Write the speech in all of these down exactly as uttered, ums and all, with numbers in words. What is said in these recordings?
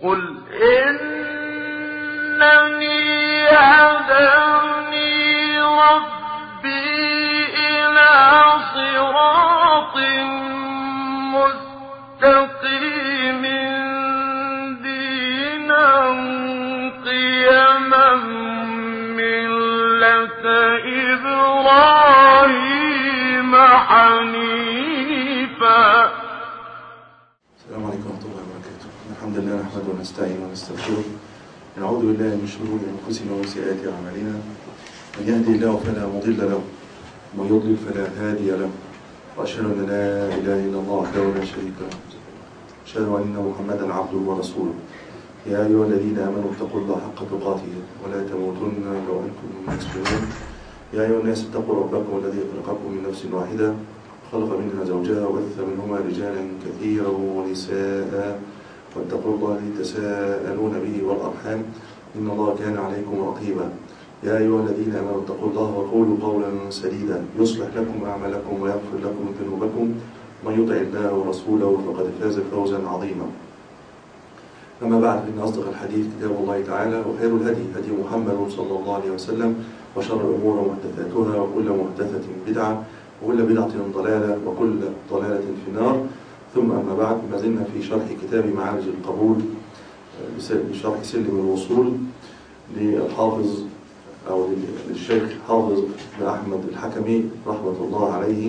قل إنني هداني ربي إلى صراط مستقيم دينا قيما ملة إبراهيم حنيفا. السلام عليكم ورحمة الله وبركاته. الحمد لله نحمده ونستعينه ونستغفره ونعوذ بالله من شرور أنفسنا وسيئات أعمالنا. من يهدي الله فلا مضل له ومن يضلل فلا هادي له، وأشهد أن لا إله إلا الله وحده لا شريك له، أشهد أن محمدا عبده ورسوله. يا أيها الذين آمنوا اتقوا الله حق تقاته ولا تموتن إلا وأنتم مسلمون. يا أيها الناس اتقوا ربكم الذي خلقكم من نفس واحدة خلق منها زوجها وبث منهما رجالا كثيرا ونساء، واتقوا الله الذي تساءلون به والأرحام إن الله كان عليكم رقيبا. يا أيها الذين آمنوا اتقوا الله وقولوا قولا سديدا يصلح لكم أعمالكم ويغفر لكم ذنوبكم، ومن يطع الله ورسوله فقد فاز فوزا عظيما. أما بعد، فإن أصدق الحديث كتاب الله تعالى، وخير الهدي هدي محمد صلى الله عليه وسلم، وشر الأمور محدثاتها، وكل محدثة بدعة، وكل بدعة ضلالة، وكل ضلالة في النار. ثم أما بعد، ما زلنا في شرح كتاب معارج القبول بشرح سلم الوصول للحافظ أو للشيخ حافظ بن أحمد الحكمي رحمة الله عليه.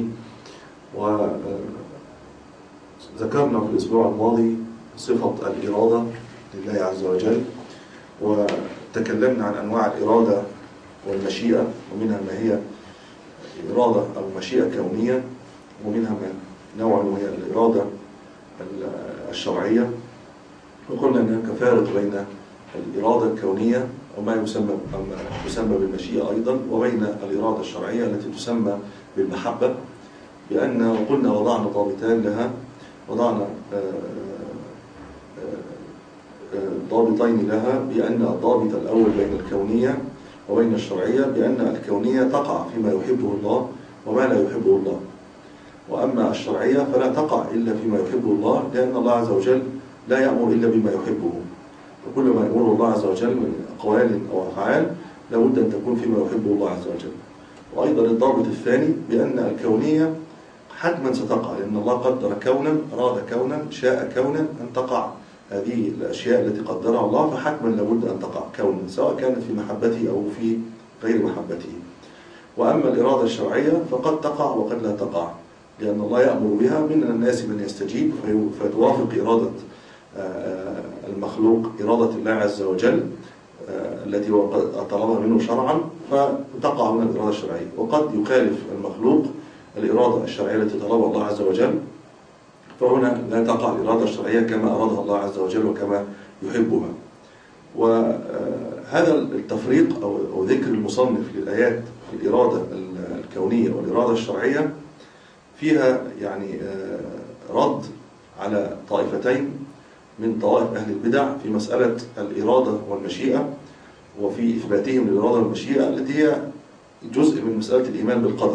وذكرنا في الأسبوع الماضي صفة الإرادة لله عز وجل، وتكلمنا عن أنواع الإرادة والمشيئة، ومنها ما هي إرادة أو مشيئة كونية، ومنها نوع وهي الإرادة الشرعية. وقلنا أن هناك فارق بين الإرادة الكونية وما يسمى يسمى بالمشيئة أيضا، وبين الإرادة الشرعية التي تسمى بالمحبة، بأن وقلنا وضعنا ضابطان لها، وضعنا ضابطين لها، بأن الضابط الأول بين الكونية وبين الشرعية بأن الكونية تقع فيما يحبه الله وما لا يحبه الله، وأما الشرعية فلا تقع إلا فيما يحبه الله، لأن الله عز وجل لا يأمر إلا بما يحبه، وكل ما يأمره الله عز وجل من أقوال أو أفعال لابد أن تكون فيما يحبه الله عز وجل. وأيضا الضابط الثاني بأن الكونية حتما ستقع، لأن الله قدر كونا، أراد كونا، شاء كونا أن تقع هذه الأشياء التي قدرها الله، فحتما لابد أن تقع كونا، سواء كانت في محبته أو في غير محبته. وأما الإرادة الشرعية فقد تقع وقد لا تقع، لأن الله يأمر بها. من الناس من يستجيب فتوافق إرادة المخلوق إرادة الله عز وجل التي طلبها منه شرعا، فتقع من الإرادة الشرعية. وقد يخالف المخلوق الإرادة الشرعية التي طلبها الله عز وجل، فهنا لا تقع الإرادة الشرعية كما أرادها الله عز وجل وكما يحبها. وهذا التفريق أو ذكر المصنف للآيات في الإرادة الكونية والإرادة الشرعية فيها يعني رد على طائفتين من طوائف أهل البدع في مسألة الإرادة والمشيئة، وفي إثباتهم للإرادة والمشيئة التي هي جزء من مسألة الإيمان بالقدر.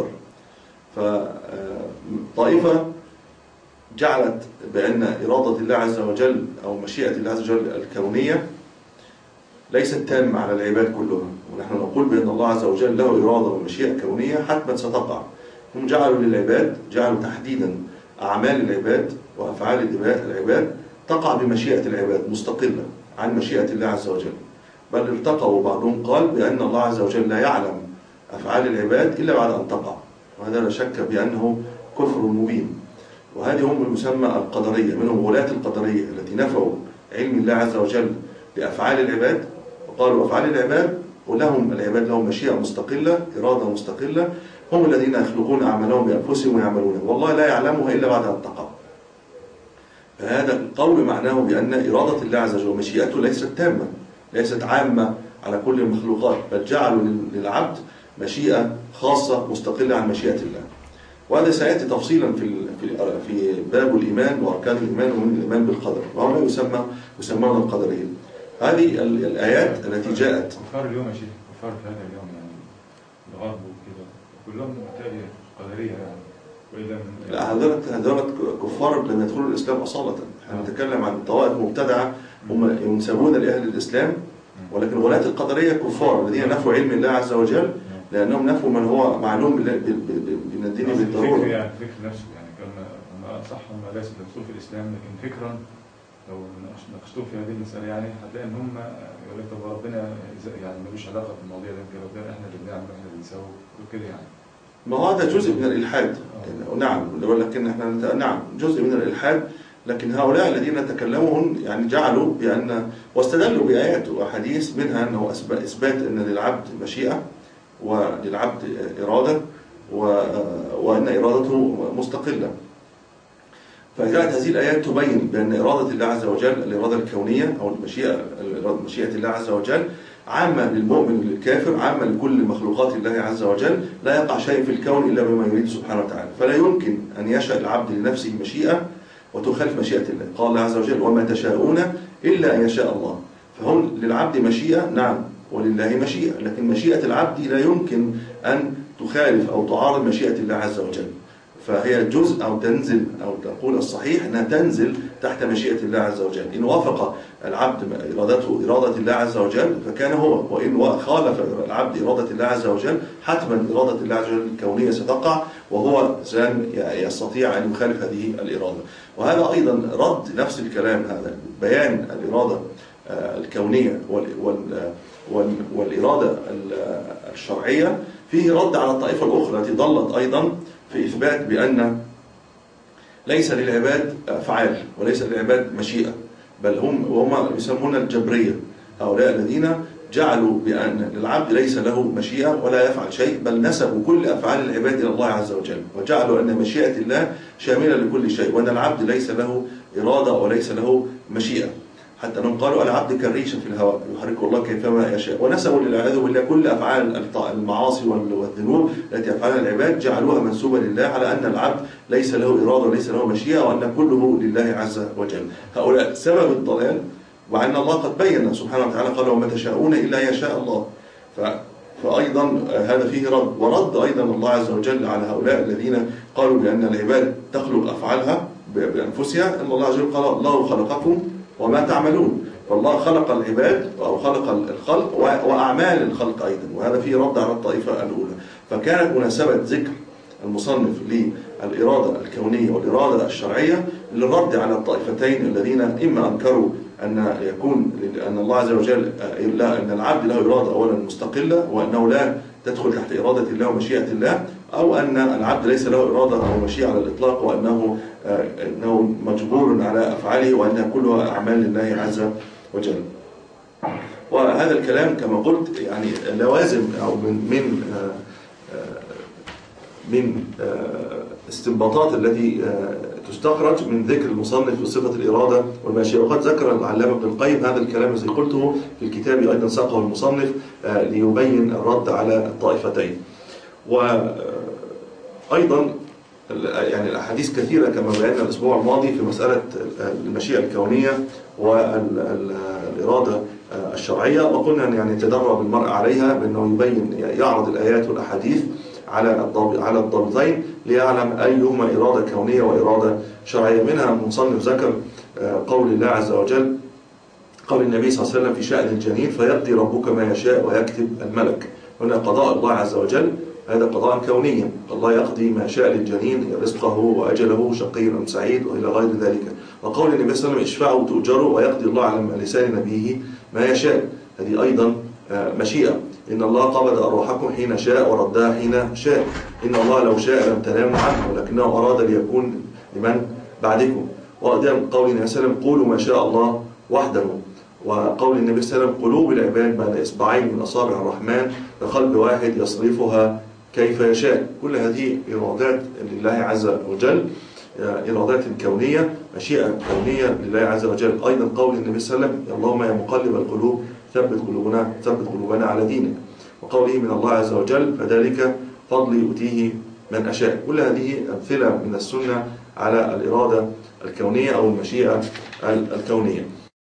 فطائفة جعلت بأن إرادة الله عز وجل أو مشيئة الله عز وجل الكونية ليست تامة على العباد كلهم، ونحن نقول بأن الله عز وجل له إرادة ومشيئة كونية حتما ستقع. هم جعلوا للعباد جعلوا تحديدا أعمال العباد وأفعال العباد تقع بمشيئة العباد مستقلة عن مشيئة الله عز وجل، بل ارتقوا بعضهم قال بأن الله عز وجل لا يعلم أفعال العباد إلا بعد أن تقع، وهذا لا شك بأنه كفر مبين. وهذه هم المسمى القدرية، منهم ولاة القدرية التي نفوا علم الله عز وجل لأفعال العباد، وقالوا أفعال العباد ولهم العباد لهم مشيئة مستقلة، إرادة مستقلة، هم الذين يخلقون أعمالهم بأنفسهم ويعملون، والله لا يعلمها إلا بعد أن تقع. فهذا القول معناه بأن إرادة الله عز وجل ومشيئته ليست تامة، ليست عامة على كل المخلوقات، بل جعلوا للعبد مشيئة خاصة مستقلة عن مشيئة الله. وهذا سيأتي تفصيلا في في باب الإيمان وأركان الإيمان ومن الإيمان بالقدر، وهنا يسمى يسمون القدرية. هذه الآيات التي جاءت كفار اليوم يا شيخ، كفار في هذا اليوم يعني الغرب وكذا كلهم بالتالي قدرية يعني، وإذا لا هذول هذول كفار لم يدخلوا الإسلام أصالة. احنا نتكلم عن طوائف مبتدعة هم ينسبون لأهل الإسلام، ولكن غلاة القدرية كفار الذين نفوا علم الله عز وجل، لأنهم نفوا من هو معلوم من الدين بالضرورة. فكر يعني فكر نفسه يعني كما صح هم ليس الدخول في الإسلام، لكن فكرا لو ناقشتهم في هذه المسألة يعني هتلاقي إن هم يقول لك طب ربنا يعني ملوش علاقة بالمواضيع دي كده، ربنا إحنا اللي بنعمل إحنا اللي بنسوي وكده يعني. ما هذا جزء من الإلحاد. نعم، ولكن احنا نعم جزء من الإلحاد، لكن هؤلاء الذين تكلموا يعني جعلوا بأن واستدلوا بآيات وأحاديث منها أنه إثبات أن للعبد مشيئة وللعبد إرادة وأن إرادته مستقلة. فجاءت هذه الآيات تبين بأن إرادة الله عز وجل الإرادة الكونية أو المشيئة مشيئة الله عز وجل عامة للمؤمن وللكافر، عامة لكل مخلوقات الله عز وجل، لا يقع شيء في الكون إلا بما يريد سبحانه وتعالى. فلا يمكن أن يشاء العبد لنفسه مشيئة وتخالف مشيئة الله. قال الله عز وجل وما تشاءون إلا أن يشاء الله. فهم للعبد مشيئة نعم ولله مشيئة، لكن مشيئة العبد لا يمكن أن تخالف أو تعارض مشيئة الله عز وجل، فهي جزء أو تنزل أو تقول الصحيح أنها تنزل تحت مشيئة الله عز وجل. إن وافق العبد إرادته إرادة الله عز وجل فكان هو، وإن خالف العبد إرادة الله عز وجل حتما إرادة الله عز وجل الكونية ستقع، وهو لن يستطيع أن يخالف هذه الإرادة. وهذا أيضا رد نفس الكلام، هذا بيان الإرادة الكونية والإرادة الشرعية فيه رد على الطائفة الأخرى التي ضلت أيضا في إثبات بأن ليس للعباد أفعال وليس للعباد مشيئة، بل هم وهم يسمون الجبرية، هؤلاء الذين جعلوا بأن للعبد ليس له مشيئة ولا يفعل شيء، بل نسبوا كل أفعال العباد إلى الله عز وجل، وجعلوا أن مشيئة الله شاملة لكل شيء، وأن العبد ليس له إرادة وليس له مشيئة، حتى أنهم قالوا العبد كالريشة في الهواء يحركه الله كيفما يشاء. ونسبوا للعياذ بالله كل أفعال المعاصي والذنوب التي يفعلها العباد جعلوها منسوبة لله، على أن العبد ليس له إرادة وليس له مشيئة، وأن كله لله عز وجل. هؤلاء سبب الضلال، وأن الله قد بين سبحانه وتعالى قال وما تشاءون إلا يشاء الله. فأيضا هذا فيه رد، ورد أيضا الله عز وجل على هؤلاء الذين قالوا بأن العباد تخلق أفعالها بأنفسها. أن الله عز وجل قال الله خلقكم وما تعملون، فالله خلق العباد أو خلق الخلق وأعمال الخلق أيضا، وهذا فيه رد على الطائفة الأولى. فكانت مناسبة ذكر المصنف للإرادة الكونية والإرادة الشرعية للرد على الطائفتين الذين إما أنكروا أن يكون أن الله عز وجل لا أن العبد له إرادة أولا مستقلة، وأنه لا تدخل تحت إرادة الله ومشيئة الله، أو أن العبد ليس له إرادة أو مشيئة على الإطلاق، وأنه أنه مجبور على أفعاله، وأنها كلها أعمال لله عز وجل. وهذا الكلام كما قلت يعني لوازم أو من من من استنباطات التي تستخرج من ذكر المصنف بصفة الإرادة والمشيئة. وقد ذكر العلامة ابن القيم هذا الكلام الذي قلته في الكتاب أيضا ساقه المصنف ليبين الرد على الطائفتين. وأيضا يعني الأحاديث كثيرة كما بينا الأسبوع الماضي في مسألة المشيئة الكونية والإرادة الشرعية، وقلنا أن يعني يتدرب المرء عليها بأنه يبين يعرض الآيات والأحاديث على على الضابطين ليعلم أيهما إرادة كونية وإرادة شرعية. منها المصنف ذكر قول الله عز وجل، قول النبي صلى الله عليه وسلم في شأن الجنين فيقضي ربك ما يشاء ويكتب الملك. هنا قضاء الله عز وجل هذا قضاء كونيا، الله يقضي ما شاء للجنين رزقه وأجله شقي أم سعيد وإلى غير ذلك. وقول النبي صلى الله عليه وسلم اشفعوا تؤجروا ويقضي الله على لسان نبيه ما يشاء، هذه أيضا مشيئة. إن الله قبض أرواحكم حين شاء وردها حين شاء، إن الله لو شاء لم تناموا عنه ولكنه أراد ليكون لمن بعدكم. وأيضا قول النبي صلى الله عليه وسلم قولوا ما شاء الله وحده. وقول النبي صلى الله عليه وسلم قلوب العباد بين إصبعين من أصابع الرحمن لقلب واحد يصرفها كيف يشاء. كل هذه إرادات لله عز وجل، إرادات كونية، مشيئة كونية لله عز وجل. أيضا قول النبي صلى الله عليه وسلم اللهم يا مقلب القلوب ثبت قلوبنا ثبت قلوبنا على دينك. وقوله من الله عز وجل فذلك فضلي يؤتيه من أشاء. كل هذه أمثلة من السنة على الإرادة الكونية أو المشيئة الكونية.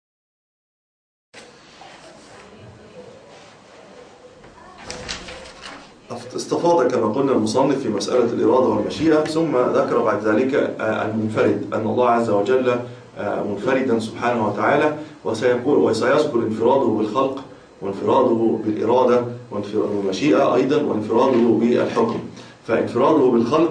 استفاض كما قلنا المصنف في مسألة الإرادة والمشيئة، ثم ذكر بعد ذلك المنفرد، أن الله عز وجل منفردا سبحانه وتعالى، وسيكون وسيذكر انفراده بالخلق وانفراده بالإرادة والمشيئة أيضا وانفراده بالحكم. فانفراده بالخلق،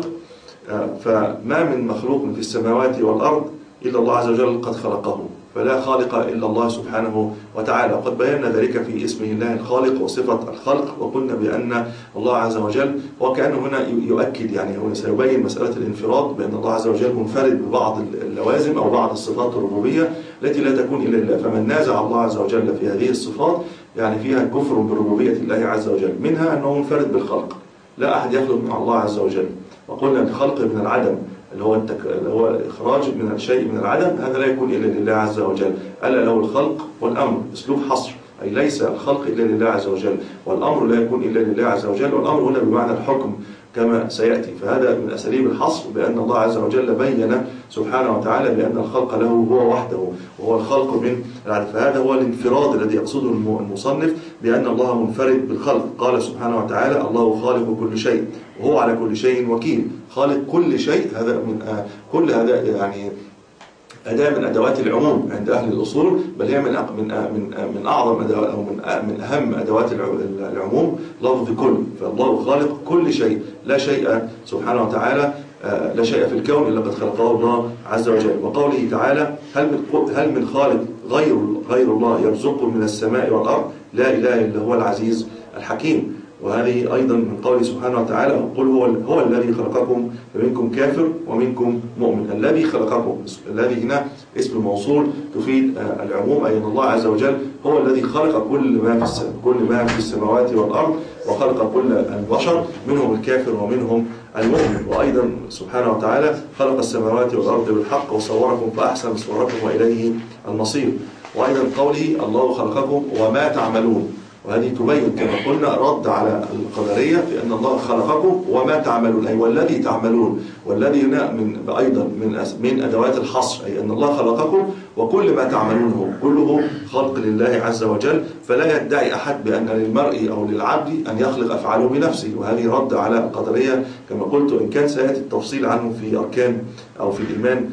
فما من مخلوق في السماوات والأرض إلا الله عز وجل قد خلقه، فلا خالق إلا الله سبحانه وتعالى. وقد بينا ذلك في اسمه الله الخالق وصفة الخلق، وقلنا بأن الله عز وجل وكأنه هنا يؤكد، يعني هو سيبين مسألة الانفراد بأن الله عز وجل منفرد ببعض اللوازم أو بعض الصفات الربوبية التي لا تكون إلا لله. فمن نازع الله عز وجل في هذه الصفات يعني فيها كفر بربوبية الله عز وجل، منها أنه منفرد بالخلق، لا أحد يخلق مع الله عز وجل. وقلنا الخلق من العدم اللي هو التك... اللي هو الإخراج من الشيء من العدم، هذا لا يكون إلا لله عز وجل. ألا له الخلق والأمر، أسلوب حصر، أي ليس الخلق إلا لله عز وجل، والأمر لا يكون إلا لله عز وجل، والأمر هنا بمعنى الحكم كما سيأتي. فهذا من أساليب الحصر، بأن الله عز وجل بين سبحانه وتعالى بأن الخلق له هو وحده، وهو الخلق من العدم. فهذا هو الانفراد الذي يقصده المصنف، بأن الله منفرد بالخلق. قال سبحانه وتعالى: الله خالق كل شيء وهو على كل شيء وكيل. خالق كل شيء، هذا من آه كل هذا يعني أداة من أدوات العموم عند أهل الأصول، بل هي من من من من أعظم أدوات أو من من أهم أدوات العموم، لفظ كل. فالله خالق كل شيء، لا شيء سبحانه وتعالى لا شيء في الكون إلا قد خلقه الله عز وجل. وقوله تعالى: هل من هل من خالق غير غير الله يرزقه من السماء والأرض؟ لا إله إلا هو العزيز الحكيم. وهذه أيضا من قوله سبحانه وتعالى: قل هو هو الذي خلقكم فمنكم كافر ومنكم مؤمن. الذي خلقكم، الذي هنا اسم موصول تفيد العموم، أي أن الله عز وجل هو الذي خلق كل ما في السماء كل ما في السماوات والأرض، وخلق كل البشر منهم الكافر ومنهم المؤمن. وأيضا سبحانه وتعالى خلق السماوات والأرض بالحق وصوركم فأحسن صوركم وإليه المصير. وأيضا قوله: الله خلقكم وما تعملون، وهذه تبين كما قلنا رد على القدرية بأن الله خلقكم وما تعملون، أي والذي تعملون. والذي هنا من أيضا من من أدوات الحصر، أي أن الله خلقكم وكل ما تعملونه كله خلق لله عز وجل. فلا يدعي أحد بأن للمرء أو للعبد أن يخلق أفعاله بنفسه، وهذه رد على القدرية كما قلت، إن كان سيأتي التفصيل عنه في أركان أو في الإيمان،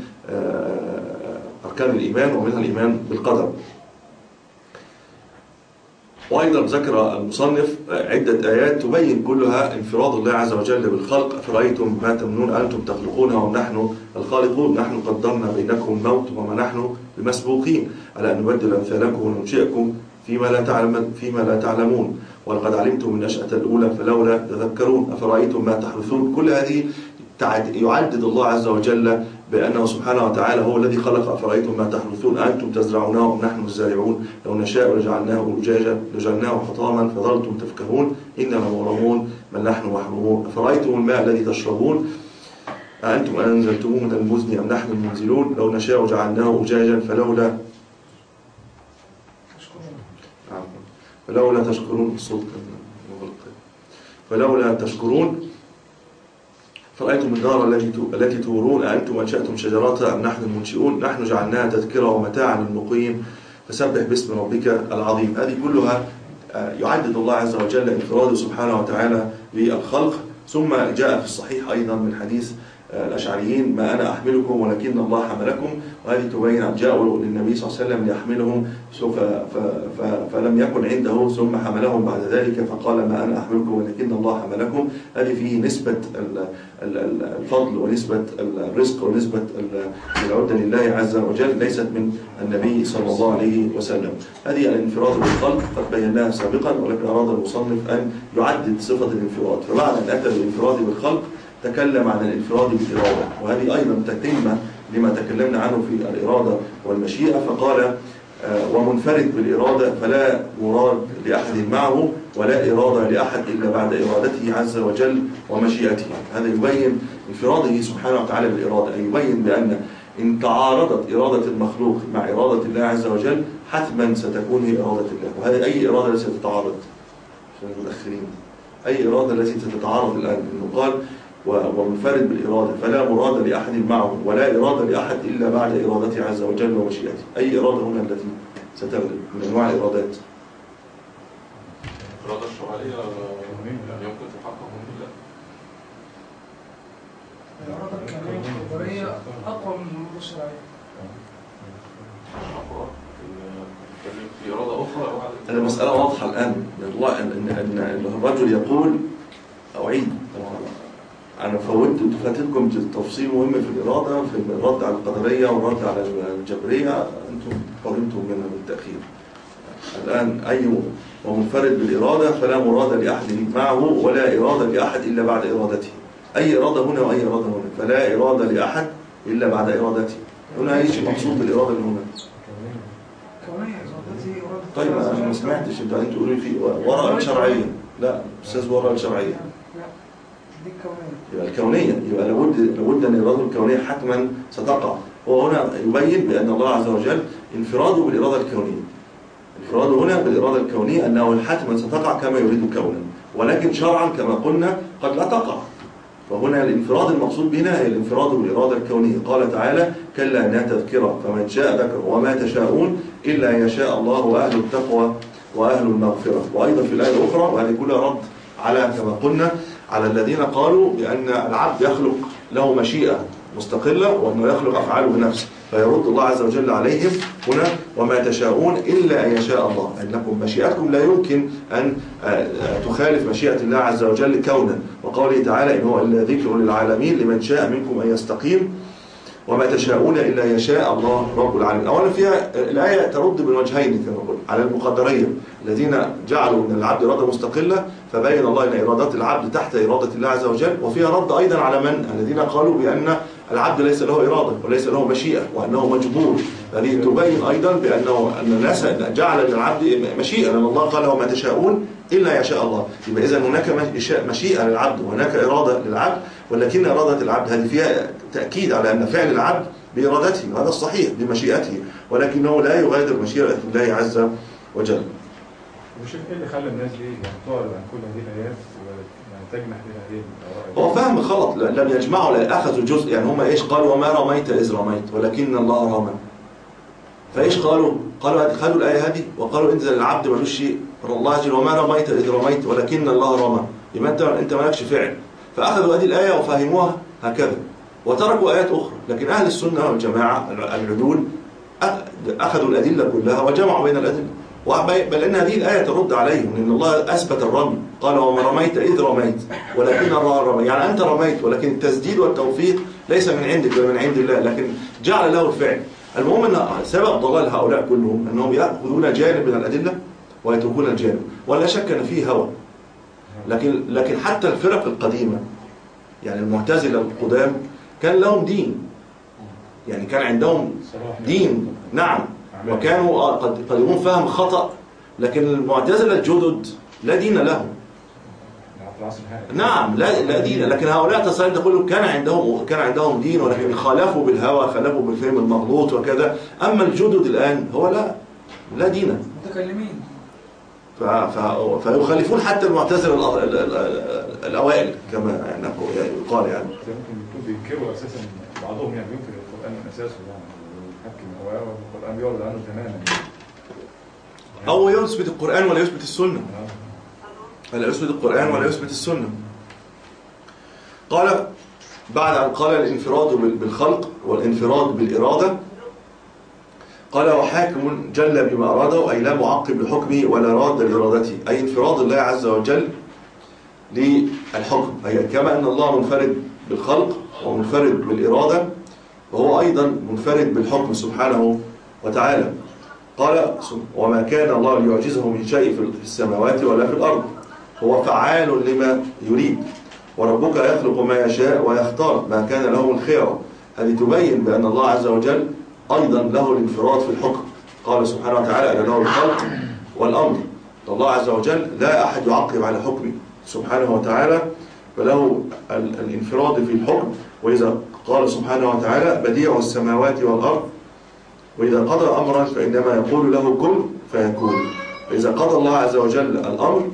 أركان الإيمان ومنها الإيمان بالقدر. وأيضا ذكر المصنف عدة آيات تبين كلها انفراد الله عز وجل بالخلق. أفرأيتم ما تمنون أنتم تخلقونه ونحن الخالقون، نحن قدرنا بينكم الموت وما نحن بمسبوقين على أن نبدل أمثالكم وننشئكم فيما لا تعلم فيما لا تعلمون، ولقد علمتم من نشأة الأولى فلولا تذكرون، أفرأيتم ما تحرثون. كل هذه يعدد الله عز وجل بأنه سبحانه وتعالى هو الذي خلق. أفرأيتم ما تحرثون أنتم تزرعونه أم نحن الزارعون، لو نشاء لجعلناه أجاجا لجعلناه حطاما فظلتم تفكهون، إنما مغرمون بل نحن محرومون. أفرأيتم الماء الذي تشربون أأنتم أنزلتموه من المزن أم نحن المنزلون، لو نشاء جعلناه أجاجا فلولا فلولا تشكرون. الصوت فلولا تشكرون. فرأيتم النار التي تورون أأنتم أنشأتم شجراتها أم نحن المنشئون، نحن جعلناها تذكرة ومتاعا للمقيم فسبح باسم ربك العظيم. هذه كلها يعدد الله عز وجل انفراده سبحانه وتعالى بالخلق. ثم جاء في الصحيح أيضا من حديث الأشعريين: ما أنا أحملكم ولكن الله حملكم. وهذه تبين جاءوا للنبي صلى الله عليه وسلم ليحملهم فلم يكن عنده ثم حملهم بعد ذلك فقال: ما أنا أحملكم ولكن الله حملكم. هذه فيه نسبة الفضل ونسبة الرزق ونسبة العدة لله عز وجل، ليست من النبي صلى الله عليه وسلم. هذه الانفراد بالخلق قد بيناها سابقا، ولكن أراد المصنف أن يعدد صفة الانفراد. فبعد أن أتى بالانفراد بالخلق تكلم عن الانفراد بالإرادة، وهذه أيضا تتمة لما تكلمنا عنه في الإرادة والمشيئة. فقال: ومنفرد بالإرادة فلا مراد لأحد معه ولا إرادة لأحد إلا بعد إرادته عز وجل ومشيئته. هذا يبين انفراده سبحانه وتعالى بالإرادة، أي يبين بأن إن تعارضت إرادة المخلوق مع إرادة الله عز وجل حتما ستكون هي إرادة الله. وهذه أي إرادة التي تتعارض عشان المتأخرين، أي إرادة التي تتعارض الآن، إنه قال ومنفرد بالإرادة فلا مراد لأحد معه ولا إرادة لأحد إلا بعد إرادته عز وجل ومشيئته. أي إرادة هنا التي ستغلب من أنواع الإرادات؟ الإرادة الشرعية يمكن تحقق من الله. الإرادة الكونية القدرية أقوى من الإرادة الشرعية. في إرادة أخرى أو عدم؟ أنا المسألة واضحة الآن. الله أن أن الرجل يقول أعيد. أنا فوتت فاتتكم تفصيل مهم في الإرادة، في الرد على القدرية والرد على الجبرية، أنتم قرمتم منها بالتأخير. الآن أي ومنفرد بالإرادة فلا مراد لأحد معه ولا إرادة لأحد إلا بعد إرادته. أي إرادة هنا وأي إرادة هنا، فلا إرادة لأحد إلا بعد إرادته. هنا أي شيء مقصود بالإرادة اللي هنا. طيب أنا ما سمعتش أنت أنت تقولي في وراء الشرعية. لا أستاذ وراء الشرعية. يبقى الكونية، يبقى لابد لابد أن الإرادة الكونية حتما ستقع. هو هنا يبين بأن الله عز وجل انفراده بالإرادة الكونية. انفراده هنا بالإرادة الكونية أنه حتما ستقع كما يريد كونا، ولكن شرعا كما قلنا قد لا تقع. فهنا الانفراد المقصود بنا هي الانفراد بالإرادة الكونية. قال تعالى: كلا إنها تذكرة فمن شاء ذكر وما تشاءون إلا أن يشاء الله وأهل التقوى وأهل المغفرة. وأيضا في الآية الأخرى، وهذه كلها رد على كما قلنا على الذين قالوا بأن العبد يخلق له مشيئة مستقلة وأنه يخلق أفعاله بنفسه، فيرد الله عز وجل عليهم هنا: وما تشاءون إلا أن يشاء الله. أنكم مشيئتكم لا يمكن أن تخالف مشيئة الله عز وجل كونا. وقوله تعالى: إن هو إلا ذكر للعالمين لمن شاء منكم أن يستقيم وما تشاءون إلا يشاء الله رب العالمين. أولا فيها الآية ترد من وجهين كما قلت على المقدرية الذين جعلوا من العبد إرادة مستقلة، فبين الله أن إرادات العبد تحت إرادة الله عز وجل. وفيها رد أيضا على من الذين قالوا بأن العبد ليس له إرادة وليس له مشيئة وأنه مجبور. هذه تبين أيضا بأنه أن الناس جعل للعبد مشيئة، لأن الله قال: وما تشاءون إلا يشاء الله. يبقى إذن هناك مشيئة للعبد وهناك إرادة للعبد، ولكن إرادة العبد هذه فيها تأكيد على أن فعل العبد بإرادته، وهذا الصحيح بمشيئته، ولكنه لا يغادر مشيئة الله عز وجل. وشوف ايه اللي خلى الناس دي يعني تعرض عن كل هذه الايات يعني تجمع بها هذه الاراء؟ هو فهم خلط، لم يجمعوا، لا اخذوا جزء. يعني هم ايش قالوا؟ وما رميت اذ رميت ولكن الله رمى. فايش قالوا؟ قالوا خدوا الايه هذه وقالوا انزل العبد ملوش شيء، الله جل وما رميت اذ رميت ولكن الله رمى، يبقى انت انت مالكش فعل. فاخذوا هذه الايه وفهموها هكذا وتركوا ايات اخرى. لكن اهل السنه والجماعه العدول اخذوا الادله كلها وجمعوا بين الادله، بل ان هذه الايه ترد عليهم، ان الله اثبت الرمي، قال: وما رميت اذ رميت ولكن الله رمى. يعني انت رميت، ولكن التسديد والتوفيق ليس من عندك بل من عند الله، لكن جعل له الفعل. المهم ان سبب ضلال هؤلاء كلهم انهم ياخذون جانب من الادله ويتركون الجانب، ولا شك ان فيه هوى. لكن لكن حتى الفرق القديمه، يعني المعتزله القدام، كان لهم دين، يعني كان عندهم دين، نعم، وكانوا قد قد فهم خطأ. لكن المعتزلة الجدد لا دين لهم، نعم، لا لا دين. لكن هؤلاء تصالح تقول كان عندهم كان عندهم دين، ولكن خالفوا بالهوى، خالفوا بالفهم المغلوط وكذا. أما الجدد الآن هو لا لا دين، متكلمين، فيخالفون حتى المعتزلة الأوائل كما يعني يقال. يعني ممكن يكون بينكروا أساسا، بعضهم يعني بينكر القرآن من أساسه، يعني يحكم هو القرآن بيعرض عنه تماما، أو يثبت القرآن ولا يثبت السنة، ولا يثبت القرآن ولا يثبت السنة. قال بعد أن قال الانفراد بالخلق والانفراد بالإرادة، قال: وحاكم جل بما أراده، أي لا معقب لحكمه ولا راد لإرادته، أي انفراد الله عز وجل للحكم، أي كما أن الله منفرد بالخلق ومنفرد بالإرادة، وهو أيضا منفرد بالحكم سبحانه وتعالى. قال: وما كان الله ليعجزه من شيء في السماوات ولا في الأرض، هو فعال لما يريد، وربك يخلق ما يشاء ويختار ما كان له الخيرة. هذه تبين بأن الله عز وجل أيضا له الانفراد في الحكم. قال سبحانه وتعالى: أن له الخلق والأمر. الله عز وجل لا أحد يعقب على حكمه سبحانه وتعالى، فله الانفراد في الحكم. وإذا قال سبحانه وتعالى: بديع السماوات والأرض، وإذا قضى أمرا فإنما يقول له كن فيكون. فإذا قضى الله عز وجل الأمر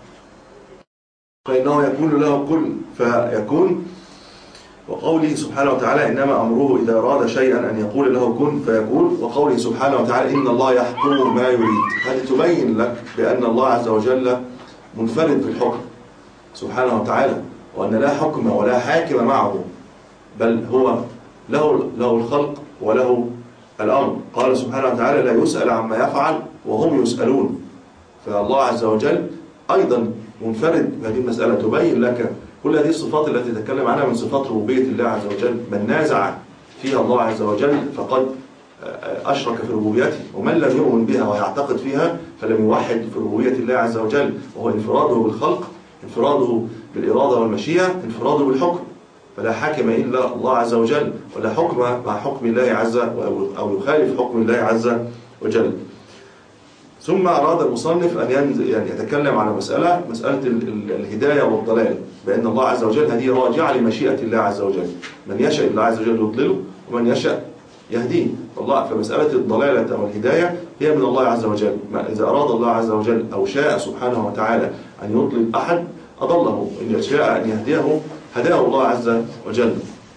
فإنه يقول له كن فيكون. وقوله سبحانه وتعالى: إنما أمره إذا أراد شيئا أن يقول له كن فيكون. وقوله سبحانه وتعالى: إن الله يحكم ما يريد. هذه تبين لك بأن الله عز وجل منفرد في الحكم سبحانه وتعالى، وأن لا حكم ولا حاكم معه، بل هو له له الخلق وله الأمر. قال سبحانه وتعالى لا يسأل عما يفعل وهم يسألون. فالله عز وجل أيضا منفرد بهذه المسألة، تبين لك كل هذه الصفات التي تتكلم عنها من صفات ربوبية الله عز وجل. من نازع فيها الله عز وجل فقد أشرك في ربوبيته، ومن لم يؤمن بها ويعتقد فيها فلم يوحد في ربوبية الله عز وجل، وهو انفراده بالخلق، انفراده بالإرادة والمشيئة، انفراده بالحكم. فلا حاكم إلا الله عز وجل، ولا حكم مع حكم الله عز أو يخالف حكم الله عز وجل. ثم أراد المصنف أن يعني يتكلم على مسألة مسألة الهداية والضلال، بأن الله عز وجل هذه راجعة لمشيئة الله عز وجل، من يشاء الله عز وجل يضلله ومن يشاء يهديه. والله فمسألة الضلالة والهداية هي من الله عز وجل. إذا أراد الله عز وجل أو شاء سبحانه وتعالى أن يضلل أحد أضله، إن شاء أن يهديه هداه الله عز وجل.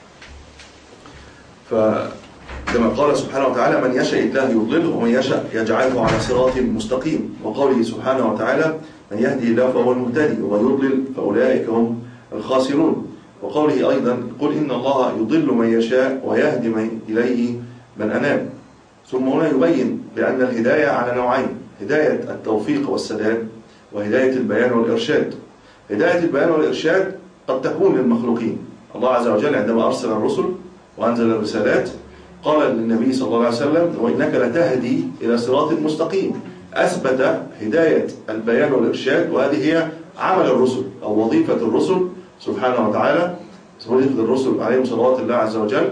فكما قال سبحانه وتعالى من يشاء الله يضلله ومن يشاء يجعله على صراط مستقيم. وقوله سبحانه وتعالى من يهدي الله فهو المهتدي ومن يضلل فأولئك هم الخاسرون. وقوله أيضا قل إن الله يضل من يشاء ويهدي من إليه من أناب. ثم هنا يبين بأن الهداية على نوعين: هداية التوفيق والسداد، وهداية البيان والإرشاد. هداية البيان والإرشاد قد تكون للمخلوقين. الله عز وجل عندما أرسل الرسل وأنزل الرسالات قال للنبي صلى الله عليه وسلم وإنك لتهدي إلى صراط مستقيم، أثبت هداية البيان والإرشاد، وهذه هي عمل الرسل أو وظيفة الرسل سبحانه وتعالى، وظيفة الرسل عليهم صلوات الله عز وجل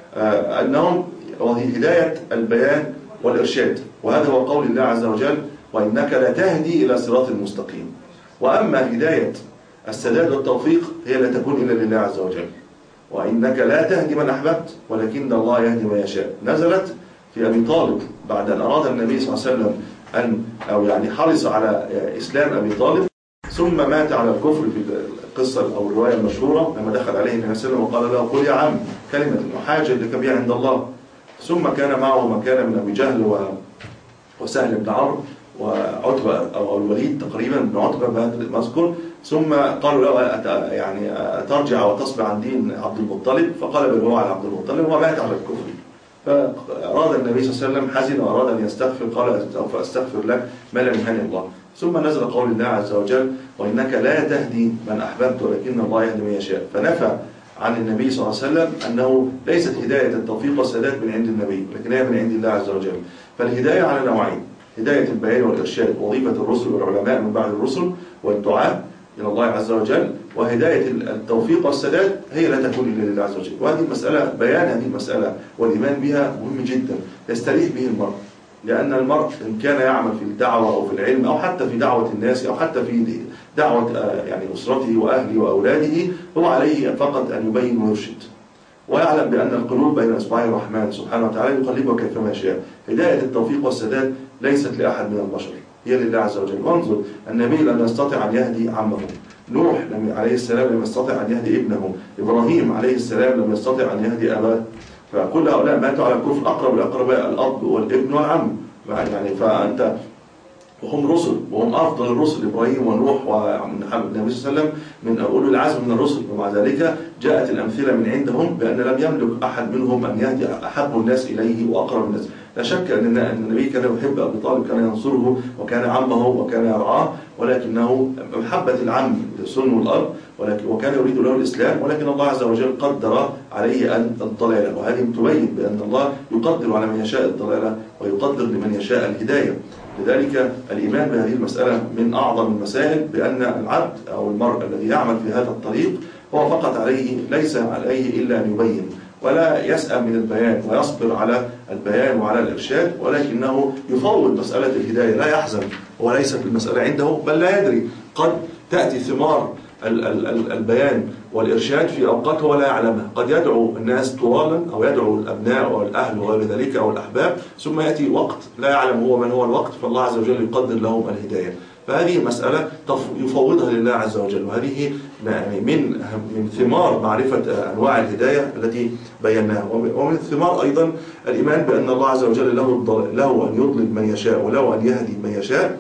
أنهم هداية البيان والإرشاد. وهذا هو قول الله عز وجل وإنك لتهدي إلى صراط مستقيم. وأما هداية السداد والتوفيق هي لا تكون إلا لله عز وجل، وإنك لا تهدي من أحببت ولكن الله يهدي من يشاء. نزلت في أبي طالب بعد أن أراد النبي صلى الله عليه وسلم أن أو يعني حرص على إسلام أبي طالب، ثم مات على الكفر في القصة أو الرواية المشهورة لما دخل عليه النبي صلى الله عليه وسلم وقال له قل يا عم كلمة أحاج لك بها عند الله. ثم كان معه من كان من أبي جهل وسهل بن عمرو وعتبة أو الوليد تقريبا بن عتبة مذكور. ثم قالوا له يعني ترجع وتصبح عن دين عبد المطلب، فقال بل هو على عبد المطلب ومات على الكفر. فأراد النبي صلى الله عليه وسلم حزن وأراد أن يستغفر، قال فأستغفر لك ما لم يهني الله. ثم نزل قول الله عز وجل وإنك لا تهدي من أحببت ولكن الله يهدي من يشاء. فنفى عن النبي صلى الله عليه وسلم أنه ليست هداية التوفيق والسداد من عند النبي، لكن هي من عند الله عز وجل. فالهداية على نوعين: هداية البيان والإرشاد وظيفة الرسل والعلماء من بعد الرسل والدعاء إلى الله عز وجل، وهداية التوفيق والسداد هي لا تكون إلا لله عز وجل. وهذه المسألة بيان هذه المسألة والإيمان بها مهم جدا يستريح به المرء، لأن المرء إن كان يعمل في الدعوة أو في العلم أو حتى في دعوة الناس أو حتى في دعوة يعني أسرته وأهله وأولاده، هو عليه فقط أن يبين ويرشد، ويعلم بأن القلوب بين إصبعي الرحمن سبحانه وتعالى يقلبها كيفما يشاء. هداية التوفيق والسداد ليست لأحد من البشر، هي لله عز وجل. وانظر النبي لم يستطع أن يهدي عمه، نوح عليه السلام لم يستطع أن يهدي ابنه، إبراهيم عليه السلام لم يستطع أن يهدي أباه. فكل هؤلاء ماتوا على الكفر، أقرب الأقرباء الأب والابن والعم يعني. فأنت وهم رسل وهم أفضل الرسل، إبراهيم ونوح والنبي صلى الله عليه وسلم من أولي العزم من الرسل، ومع ذلك جاءت الأمثلة من عندهم بأن لم يملك أحد منهم أن يهدي أحب الناس إليه وأقرب الناس. لا شك أن النبي كان يحب أبي طالب، كان ينصره وكان عمه وكان يرعاه، ولكنه محبة العم سن الأرض، وكان يريد له الإسلام، ولكن الله عز وجل قدر عليه أن الضلالة. وهذه تبين بأن الله يقدر على من يشاء الضلالة ويقدر لمن يشاء الهداية. لذلك الإيمان بهذه المسألة من أعظم المسائل، بأن العبد أو المرء الذي يعمل في هذا الطريق هو فقط عليه ليس عليه إلا أن يبين، ولا يسأل من البيان ويصبر على البيان وعلى الإرشاد، ولكنه يفوض مسألة الهداية، لا يحزن وليست المسألة عنده، بل لا يدري قد تأتي ثمار البيان والإرشاد في أوقات هو لا يعلمها. قد يدعو الناس طوالا أو يدعو الأبناء والأهل وغير ذلك أو الأحباب، ثم يأتي وقت لا يعلم هو من هو الوقت، فالله عز وجل يقدر لهم الهداية. فهذه مسألة يفوضها لله عز وجل، وهذه يعني من من ثمار معرفة أنواع الهداية التي بيناها. ومن الثمار أيضا الإيمان بأن الله عز وجل له له أن يضلل من يشاء وله أن يهدي من يشاء،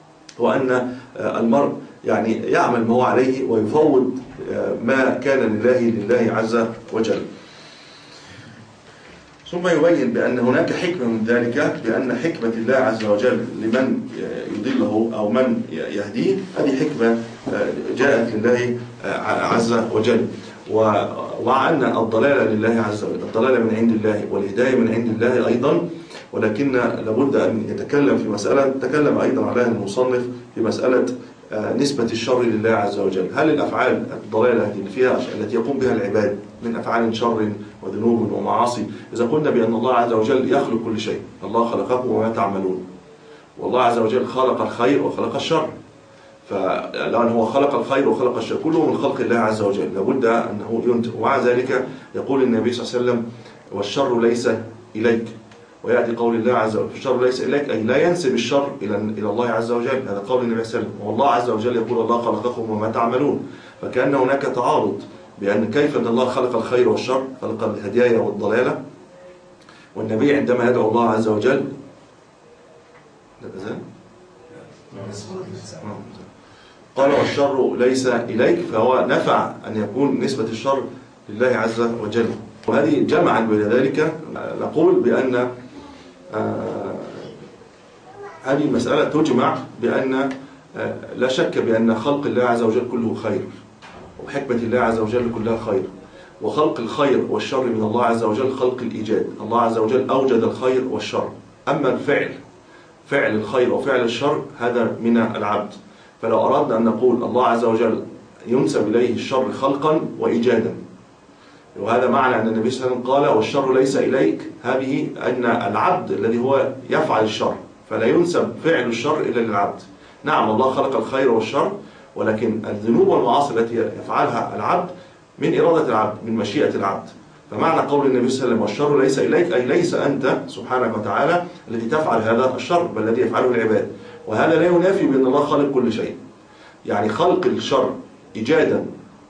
وأن المرء يعني يعمل ما هو عليه ويفوض ما كان لله لله عز وجل. ثم يبين بأن هناك حكمة من ذلك، بأن حكمة الله عز وجل لمن يضله أو من يهديه هذه حكمة جاءت لله عز وجل، ومع أن الضلالة لله عز وجل، الضلالة من عند الله والهداية من عند الله أيضا، ولكن لابد أن يتكلم في مسألة تكلم أيضا عليها المصنف في مسألة نسبة الشر لله عز وجل. هل الأفعال الضلالة اللي فيها التي يقوم بها العباد من أفعال شر وذنوب ومعاصي، إذا قلنا بأن الله عز وجل يخلق كل شيء، الله خلقكم وما تعملون، والله عز وجل خلق الخير وخلق الشر، فلأن هو خلق الخير وخلق الشر كله من خلق الله عز وجل لابد أنه ينتج. ومع ذلك يقول النبي صلى الله عليه وسلم والشر ليس إليك، ويأتي قول الله عز وجل الشر ليس إليك، أي لا ينسب الشر إلى إلى الله عز وجل، هذا قول النبي صلى الله عليه وسلم. والله عز وجل يقول الله خلقكم وما تعملون، فكأن هناك تعارض بأن كيف أن الله خلق الخير والشر، خلق الهداية والضلالة، والنبي عندما يدعو الله عز وجل قال والشر ليس إليك، فهو نفع أن يكون نسبة الشر لله عز وجل. وهذه جمعا بين ذلك نقول بأن آه هذه المسألة تجمع بأن آه لا شك بأن خلق الله عز وجل كله خير، وحكمة الله عز وجل كلها خير، وخلق الخير والشر من الله عز وجل خلق الإيجاد، الله عز وجل أوجد الخير والشر. أما الفعل فعل الخير وفعل الشر هذا من العبد. فلو أردنا أن نقول الله عز وجل ينسب إليه الشر خلقا وإيجادا، وهذا معنى أن النبي صلى الله عليه وسلم قال والشر ليس إليك، هذه أن العبد الذي هو يفعل الشر، فلا ينسب فعل الشر إلا للعبد. نعم الله خلق الخير والشر، ولكن الذنوب والمعاصي التي يفعلها العبد من إرادة العبد، من مشيئة العبد. فمعنى قول النبي صلى الله عليه وسلم والشر ليس إليك، أي ليس أنت سبحانه وتعالى الذي تفعل هذا الشر، بل الذي يفعله العباد. وهذا لا ينافي بأن الله خالق كل شيء، يعني خلق الشر إيجادا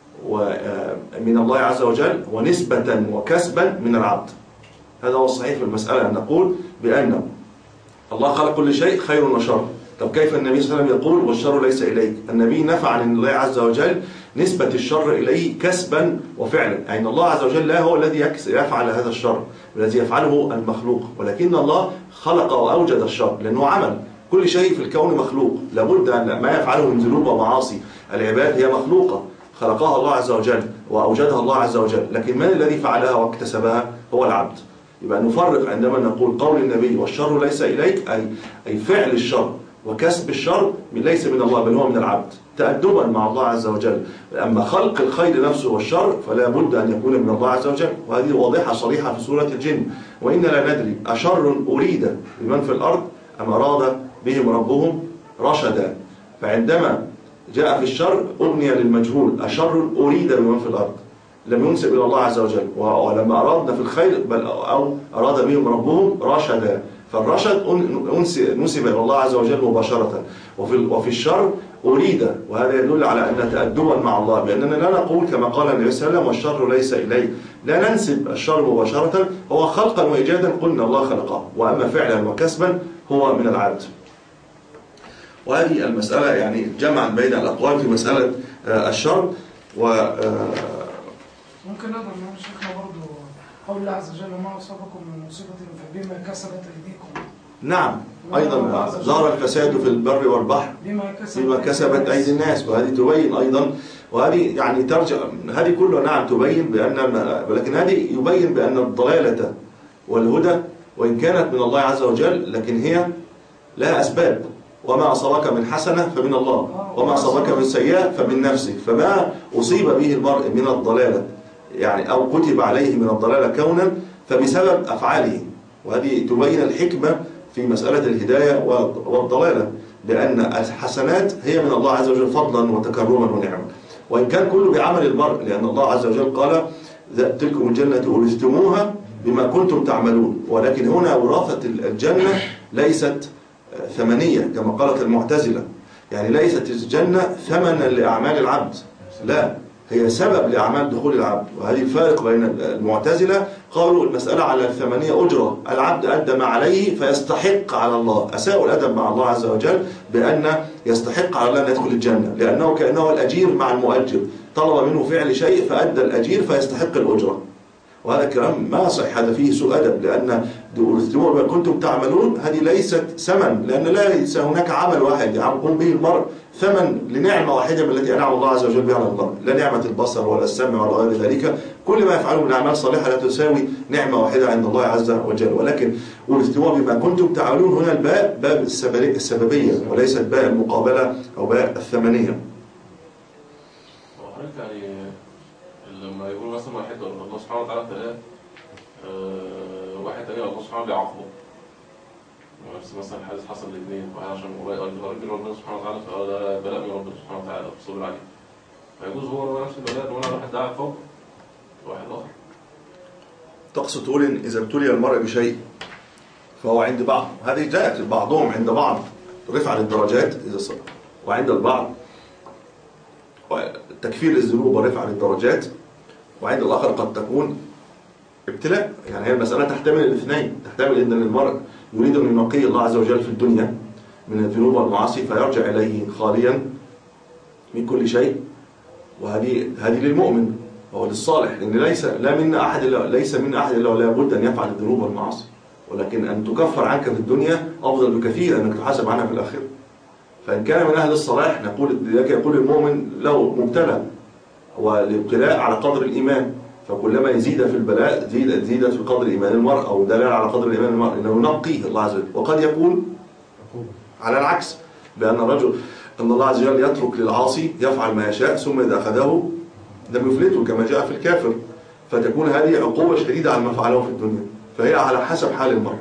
ومن الله عز وجل ونسبة وكسبا من العبد. هذا هو الصحيح في المسألة، أن نقول بأن الله خلق كل شيء خير وشر. طب كيف النبي صلى الله عليه وسلم يقول والشر ليس إليك؟ النبي نفع عن الله عز وجل نسبة الشر إليه كسبا وفعلا، يعني الله عز وجل لا هو الذي يفعل هذا الشر الذي يفعله المخلوق، ولكن الله خلق وأوجد الشر، لأنه عمل. كل شيء في الكون مخلوق، لابد أن ما يفعله من ذنوب ومعاصي العباد هي مخلوقة خلقها الله عز وجل وأوجدها الله عز وجل، لكن من الذي فعلها واكتسبها؟ هو العبد. يبقى نفرق عندما نقول قول النبي والشر ليس إليك، أي أي فعل الشر وكسب الشر ليس من الله بل هو من العبد تأدبا مع الله عز وجل. أما خلق الخير نفسه والشر فلا بد أن يكون من الله عز وجل، وهذه واضحة صريحة في سورة الجن. وإنا لا ندري أشر أريد بمن في الأرض أم أراد بهم ربهم رشدا، فعندما جاء في الشر أبني للمجهول، أشر أريد بمن في الأرض، لم ينسب إلى الله عز وجل. ولما أرادنا في الخير بل أو أراد بهم ربهم رشدا، فالرشد نسب إلى الله عز وجل مباشرة. وفي وفي الشر أريد، وهذا يدل على أن تأدبا مع الله، بأننا لا نقول كما قال النبي صلى الله عليه وسلم والشر ليس إليه، لا ننسب الشر مباشرة، هو خلقا وإيجادا قلنا الله خلقه، وأما فعلا وكسبا هو من العبد. وهذه المسألة يعني جمعا بين الأقوال في مسألة الشر. و ممكن نقدر نقول شيخنا برضه قول الله عز وجل وما أصابكم من مصيبة فبما كسبت أيديكم. نعم، أيضا ظهر الفساد في البر والبحر بما كسبت أيدي الناس، وهذه تبين أيضا، وهذه يعني ترجع، هذه كلها نعم تبين بأن، ولكن هذه يبين بأن الضلالة والهدى وإن كانت من الله عز وجل لكن هي لها أسباب. وما أصابك من حسنة فمن الله، وما أصابك من سيئة فمن نفسك. فما أصيب به المرء من الضلالة يعني أو كتب عليه من الضلالة كونا فبسبب أفعاله، وهذه تبين الحكمة في مسألة الهداية والضلالة، لأن الحسنات هي من الله عز وجل فضلا وتكرما ونعمة، وإن كان كله بعمل المرء، لأن الله عز وجل قال تلكم الجنة أورثتموها بما كنتم تعملون. ولكن هنا وراثة الجنة ليست ثمنية كما قالت المعتزلة، يعني ليست الجنة ثمنا لأعمال العبد، لا، هي سبب لأعمال دخول العبد. وهذه الفارق بين المعتزلة، قالوا المسألة على الثمانية أجرة، العبد أدى ما عليه فيستحق على الله، أساءوا الأدب مع الله عز وجل بأن يستحق على الله أن يدخل الجنة، لأنه كأنه الأجير مع المؤجر، طلب منه فعل شيء فأدى الأجير فيستحق الأجرة. وهذا الكلام ما صح، هذا فيه سوء أدب، لأن الاستماع بما كنتم تعملون هذه ليست ثمن، لأن ليس هناك عمل واحد يقوم به المرء ثمن لنعمة واحدة من التي أنعم الله عز وجل بها على المرء، لا نعمة البصر ولا السمع ولا غير ذلك. كل ما يفعله من أعمال صالحة لا تساوي نعمة واحدة عند الله عز وجل. ولكن والاستماع بما كنتم تعملون هنا الباء باب السببية وليست باء المقابلة أو باء الثمنية. يعني لما يقول مثلا واحد الله سبحانه وتعالى ابتلاه أه واحد تاني الله سبحانه بيعاقبه، نفس مثلا حادث حصل لاثنين، واحد عشان راجل ربنا سبحانه وتعالى فقال ده بلاء من ربنا سبحانه وتعالى فصبر عليه، فيجوز هو نفس البلاء وانا واحد داعي فوق واحد اخر. تقصد تقول إن إذا ابتلي المرء بشيء فهو عند بعض، هذه جاءت بعضهم عند بعض رفع للدرجات إذا صار، وعند البعض تكفير الذنوب ورفع للدرجات، وعند الآخر قد تكون ابتلاء. يعني هي المسألة تحتمل الاثنين، تحتمل أن المرء يريد أن ينقي الله عز وجل في الدنيا من الذنوب والمعاصي فيرجع إليه خاليا من كل شيء، وهذه هذه للمؤمن وهو للصالح، لأن ليس لا من أحد إلا ليس من أحد إلا ولا بد أن يفعل الذنوب والمعاصي، ولكن أن تكفر عنك في الدنيا أفضل بكثير أنك تحاسب عنها في الآخرة. فإن كان من أهل الصلاح نقول لذلك يقول المؤمن له مبتلى، والابتلاء على قدر الإيمان، فكلما يزيد في البلاء زيد زيدت في قدر إيمان المرء أو دلالة على قدر إيمان المرء إنه ينقيه الله عز وجل. وقد يكون على العكس، بأن الرجل أن الله عز وجل يترك للعاصي يفعل ما يشاء ثم إذا أخذه لم يفلته كما جاء في الكافر، فتكون هذه عقوبة شديدة على ما فعله في الدنيا، فهي على حسب حال المرء،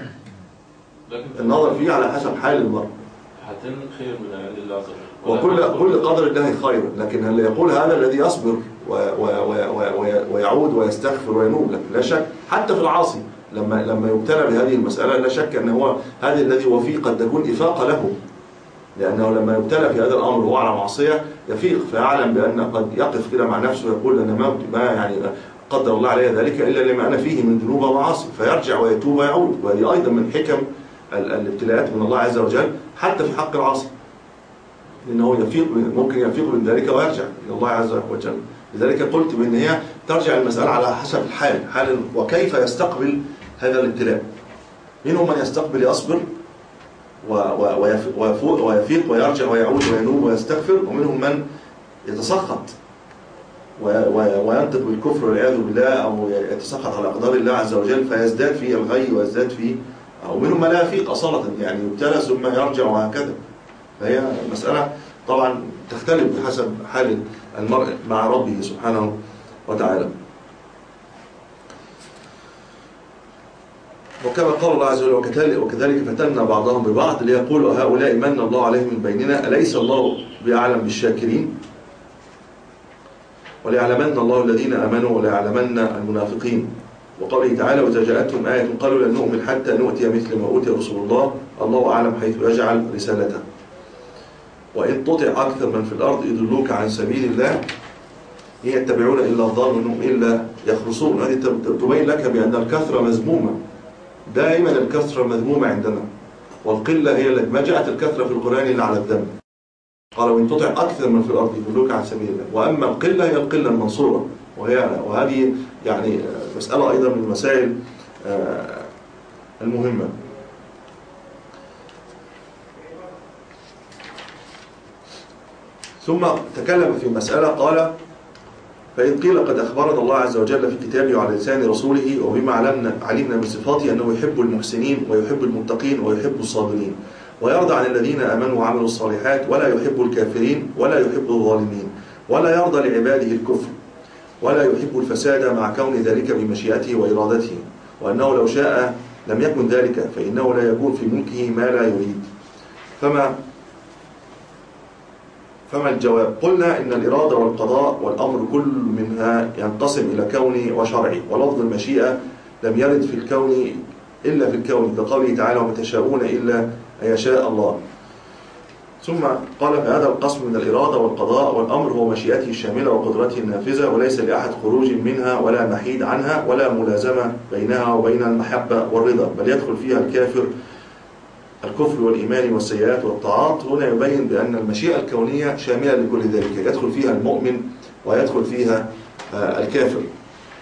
النظر فيه على حسب حال المرء. حتى خير من عند الله عز وجل، وكل كل قدر الله خير، لكن هل يقول هذا الذي يصبر و و و ويعود ويستغفر وينوب؟ لكن لا شك حتى في العاصي لما لما يبتلى بهذه المسألة لا شك أن هو هذا الذي هو فيه قد تكون إفاقة له، لأنه لما يبتلى في هذا الأمر وهو على معصية يفيق فيعلم بأن قد يقف كده مع نفسه ويقول أنا ما ما يعني قدر الله علي ذلك إلا لما أنا فيه من ذنوب ومعاصي، فيرجع ويتوب ويعود. وهذه أيضا من حكم الابتلاءات من الله عز وجل حتى في حق العاصي، لأنه يفيق ممكن يفيق من ذلك ويرجع إلى الله عز وجل. لذلك قلت بأن هي ترجع المسألة على حسب الحال، حال وكيف يستقبل هذا الابتلاء. منهم من يستقبل يصبر ويفيق ويرجع ويعود وينوب ويستغفر، ومنهم من يتسخط وينطق بالكفر والعياذ بالله أو يتسخط على أقدار الله عز وجل فيزداد في الغي ويزداد في، ومنهم من لا يفيق أصالة يعني يبتلى ثم يرجع وهكذا. فهي مسألة طبعا تختلف بحسب حال المرء مع ربه سبحانه وتعالى. وكما قال الله عز وجل وكذلك فتنا بعضهم ببعض ليقولوا هؤلاء من الله عليهم من بيننا أليس الله بأعلم بالشاكرين وليعلمن الله الذين آمنوا وليعلمن المنافقين. وقوله تعالى وإذا جاءتهم آية قالوا لن نؤمن حتى نؤتي مثل ما أوتي رسول الله الله أعلم حيث يجعل رسالته وإن تطع أكثر من في الأرض يضلوك عن سبيل الله إن يتبعون إلا الظن وإنهم إلا يخرصون. هذه تبين لك بأن الكثرة مذمومة، دائما الكثرة مذمومة عندنا، والقلة هي التي ما جاءت الكثرة في القرآن إلا على الذم. قال وإن تطع أكثر من في الأرض يضلوك عن سبيل الله، وأما القلة هي القلة المنصورة، وهي وهذه يعني مسألة أيضا من المسائل المهمة. ثم تكلم في مسألة قال فإن قيل قد أخبرنا الله عز وجل في كتابه وعلى لسان رسوله وبما علمنا علمنا من صفاته أنه يحب المحسنين ويحب المتقين ويحب الصابرين ويرضى عن الذين آمنوا وعملوا الصالحات ولا يحب الكافرين ولا يحب الظالمين ولا يرضى لعباده الكفر ولا يحب الفساد مع كون ذلك بمشيئته وإرادته وأنه لو شاء لم يكن ذلك فإنه لا يكون في ملكه ما لا يريد. فما فما الجواب؟ قلنا إن الإرادة والقضاء والأمر كل منها ينقسم إلى كوني وشرعي، ولفظ المشيئة لم يرد في الكون إلا في الكون كقوله تعالى وما تشاءون إلا أن يشاء الله. ثم قال فهذا القسم من الإرادة والقضاء والأمر هو مشيئته الشاملة وقدرته النافذة وليس لأحد خروج منها ولا محيد عنها ولا ملازمة بينها وبين المحبة والرضا، بل يدخل فيها الكافر الكفر والإيمان والسيئات والطاعات. هنا يبين بأن المشيئة الكونية شاملة لكل ذلك، يدخل فيها المؤمن ويدخل فيها الكافر.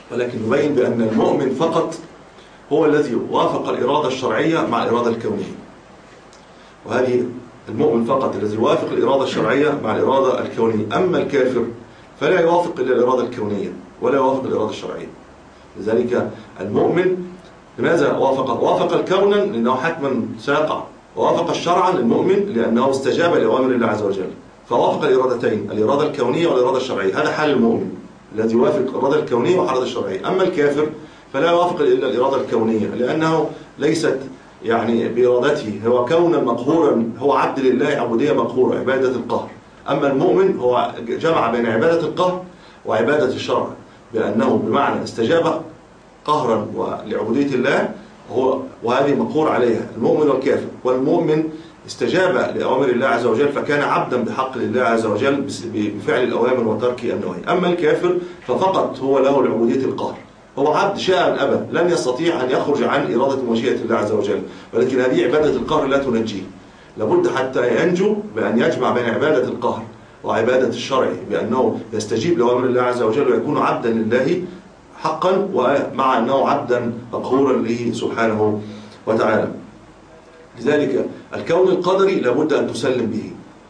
ولكن نبين بأن المؤمن فقط هو الذي وافق الإرادة الشرعية مع الإرادة الكونية. وهذه المؤمن فقط الذي يوافق الإرادة الشرعية مع الإرادة الكونية. أما الكافر فلا يوافق إلا الإرادة الكونية ولا يوافق الإرادة الشرعية. لذلك المؤمن لماذا وافق؟ وافق الكونا لأنه حتما سيقع، ووافق الشرعا للمؤمن لأنه استجاب لأوامر الله عز وجل، فوافق الإرادتين، الإرادة الكونية والإرادة الشرعية. هذا حال المؤمن الذي يوافق الإرادة الكونية والإرادة الشرعية. أما الكافر فلا يوافق إلا الإرادة الكونية لأنه ليست يعني بإرادته، هو كونا مقهورا، هو عبد لله عبودية مقهورة، عبادة القهر. أما المؤمن هو جمع بين عبادة القهر وعبادة الشرع، بأنه بمعنى استجاب قهرا ولعبودية الله، هو وهذه مقهور عليها المؤمن والكافر. والمؤمن استجاب لأوامر الله عز وجل فكان عبدا بحق لله عز وجل بفعل الأوامر وترك النواهي. أما الكافر ففقط هو له العبودية القهر، هو عبد شاء أم أبى، لن يستطيع أن يخرج عن إرادة ومشيئة الله عز وجل، ولكن هذه عبادة القهر لا تنجيه. لابد حتى ينجو بأن يجمع بين عبادة القهر وعبادة الشرع، بأنه يستجيب لأوامر الله عز وجل ويكون عبدا لله حقا، ومع أنه عبدا مقهورا له سبحانه وتعالى. لذلك الكون القدري لابد أن تسلم به،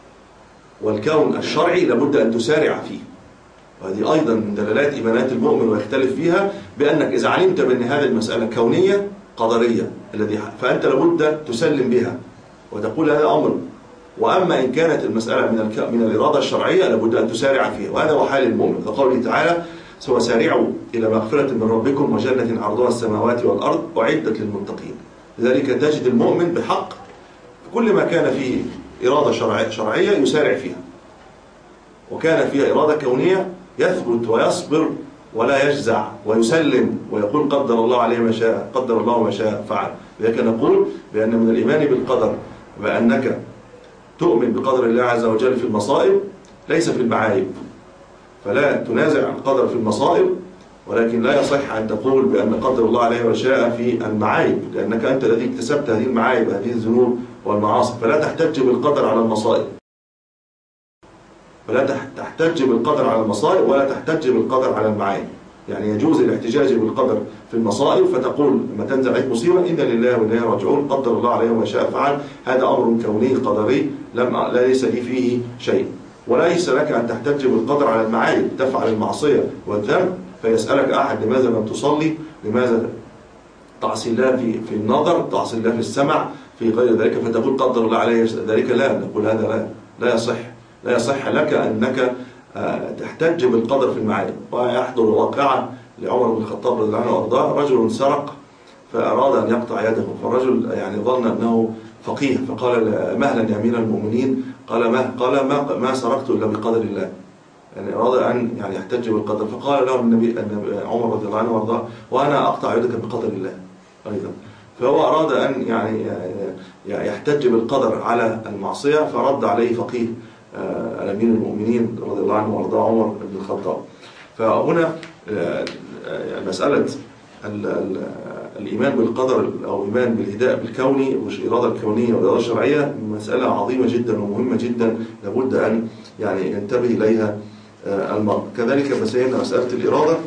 والكون الشرعي لابد أن تسارع فيه. وهذه أيضا من دلالات إيمانات المؤمن ويختلف فيها، بأنك إذا علمت بأن هذه المسألة كونية قدرية الذي فأنت لابد تسلم بها وتقول هذا أمر. وأما إن كانت المسألة من الك... من الإرادة الشرعية لابد أن تسارع فيها، وهذا هو حال المؤمن. فقوله تعالى: سوى سارعوا إلى مغفرة من ربكم وجنة عرضها السماوات والأرض أعدت للمتقين. لذلك تجد المؤمن بحق كل ما كان فيه إرادة شرعية يسارع فيها، وكان فيها إرادة كونية يثبت ويصبر ولا يجزع ويسلم ويقول قدر الله عليه ما شاء، قدر الله ما شاء فعل. لذلك نقول بأن من الإيمان بالقدر بأنك تؤمن بقدر الله عز وجل في المصائب ليس في المعايب، فلا تنازع القدر في المصائب، ولكن لا يصح أن تقول بأن قدر الله عليه وشاء في المعايب، لأنك أنت الذي اكتسبت هذه المعايب هذه الذنوب والمعاصي، فلا تحتج بالقدر على المصائب، فلا تحتج بالقدر على المصائب ولا تحتج بالقدر على المعايب. يعني يجوز الاحتجاج بالقدر في المصائب، فتقول لما تنزل عليك مصيبة إنا لله وإنا إليه راجعون، قدر الله عليه وما شاء فعل، هذا أمر كوني قدري لم لا ليس لي فيه شيء. وليس لك أن تحتج بالقدر على المعايب، تفعل المعصية والذنب فيسألك أحد لماذا لم تصلي، لماذا تعصي الله في في النظر، تعصي الله في السمع، في غير ذلك، فتقول قدر الله عليه ذلك. لا نقول هذا لا لا يصح، لا يصح لك أنك تحتج بالقدر في المعايب. ويحضر واقعة لعمر بن الخطاب رضي الله عنه وارضاه، رجل سرق فأراد أن يقطع يده، فالرجل يعني ظن أنه فقيه فقال مهلا يا أمير المؤمنين، قال ما قال ما ما سرقت إلا بقدر الله، يعني أراد أن يعني يحتج بالقدر. فقال له النبي عمر رضي الله عنه وارضاه وأنا أقطع يدك بقدر الله أيضا. فهو أراد أن يعني يحتج بالقدر على المعصية، فرد عليه فقيه الأمير المؤمنين رضي الله عنه وارضاه عمر بن الخطاب. فهنا مسألة الإيمان بالقدر أو الإيمان بالهداء بالكوني والإرادة الكونية والإرادة الشرعية مسألة عظيمة جدا ومهمة جدا، لابد أن يعني ينتبه إليها المرء. كذلك مسألة مسألة الإرادة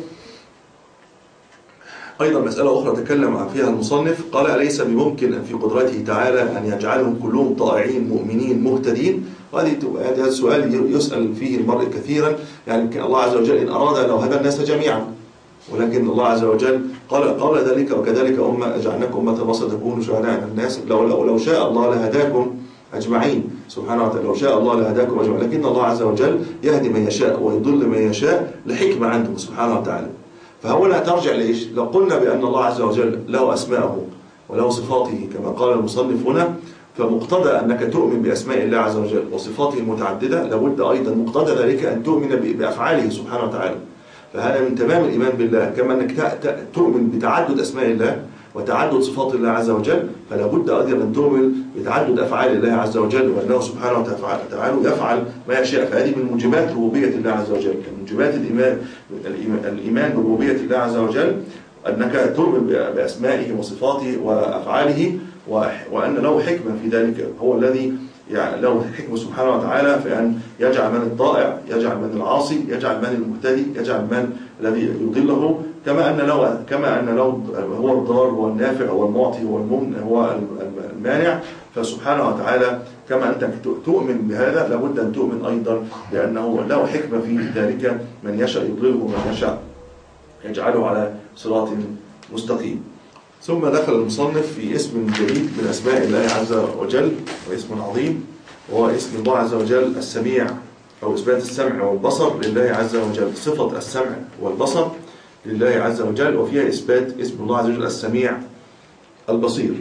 أيضا مسألة أخرى تكلم فيها المصنف، قال أليس بممكن أن في قدرته تعالى أن يجعلهم كلهم طائعين مؤمنين مهتدين؟ وهذه هذا السؤال يسأل فيه المرء كثيرا. يعني الله عز وجل إن أراد لو هدى الناس جميعا، ولكن الله عز وجل قال قال ذلك وكذلك أمة جعلناكم أمة وسطا تكونوا شهداء على الناس، لو, لو, لو شاء الله لهداكم أجمعين سبحانه وتعالى، لو شاء الله لهداكم أجمعين، لكن الله عز وجل يهدي من يشاء ويضل من يشاء لحكمة عنده سبحانه وتعالى. فهنا ترجع لإيش؟ لو قلنا بأن الله عز وجل له أسماءه وله صفاته كما قال المصنف هنا، فمقتضى أنك تؤمن بأسماء الله عز وجل وصفاته المتعددة، لابد أيضا مقتضى ذلك أن تؤمن بأفعاله سبحانه وتعالى. فهذا من تمام الإيمان بالله، كما أنك تؤمن بتعدد أسماء الله وتعدد صفات الله عز وجل، فلا بد أيضا أن تؤمن بتعدد أفعال الله عز وجل، وأنه سبحانه وتعالى يفعل ما يشاء. فهذه من موجبات ربوبية الله عز وجل، من موجبات الإيمان الإيمان بربوبية الله عز وجل أنك تؤمن بأسمائه وصفاته وأفعاله، وأن له حكمة في ذلك، هو الذي يعني له حكمة سبحانه وتعالى في أن يجعل من الطائع، يجعل من العاصي، يجعل من المهتدي، يجعل من الذي يضله، كما أن له كما أن له هو الضار هو النافع هو المعطي هو الممن هو المانع. فسبحانه وتعالى كما أنت تؤمن بهذا لابد أن تؤمن أيضا بأنه له حكمة في ذلك، من يشاء يضله ومن يشاء يجعله على صراط مستقيم. ثم دخل المصنف في اسم جديد من أسماء الله عز وجل، واسم عظيم، وهو اسم الله عز وجل السميع، أو إثبات السمع والبصر لله عز وجل، صفة السمع والبصر لله عز وجل، وفيها إثبات اسم الله عز وجل السميع البصير.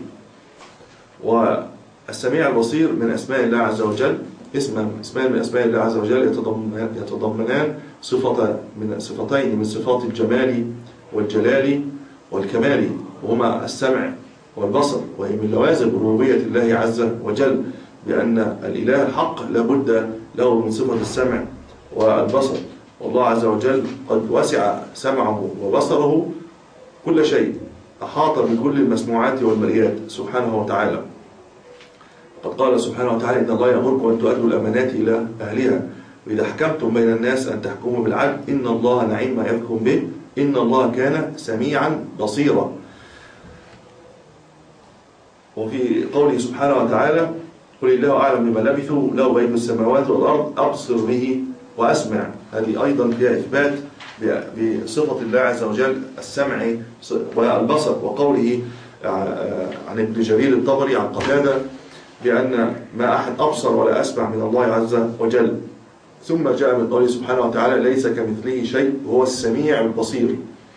والسميع البصير من أسماء الله عز وجل، اسم اسمان من أسماء الله عز وجل يتضمنان صفة من صفتين من صفات الجمال والجلال والكمال، وهما السمع والبصر، وهي من لوازم ربوبية الله عز وجل، بأن الإله الحق لابد له من صفة السمع والبصر. والله عز وجل قد وسع سمعه وبصره كل شيء، أحاط بكل المسموعات والمرئيات سبحانه وتعالى. قد قال سبحانه وتعالى: إن الله يأمركم أن تؤدوا الأمانات إلى أهلها وإذا حكمتم بين الناس أن تحكموا بالعدل إن الله نعم ما يحكم به إن الله كان سميعا بصيرا. وفي قوله سبحانه وتعالى: قل الله أعلم بما لبثوا له غيب السماوات والأرض أبصر به وأسمع. هذه أيضا فيها إثبات بصفة الله عز وجل السمع والبصر. وقوله عن ابن جرير الطبري عن قتادة بأن ما أحد أبصر ولا أسمع من الله عز وجل. ثم جاء من قوله سبحانه وتعالى: ليس كمثله شيء وهو السميع البصير.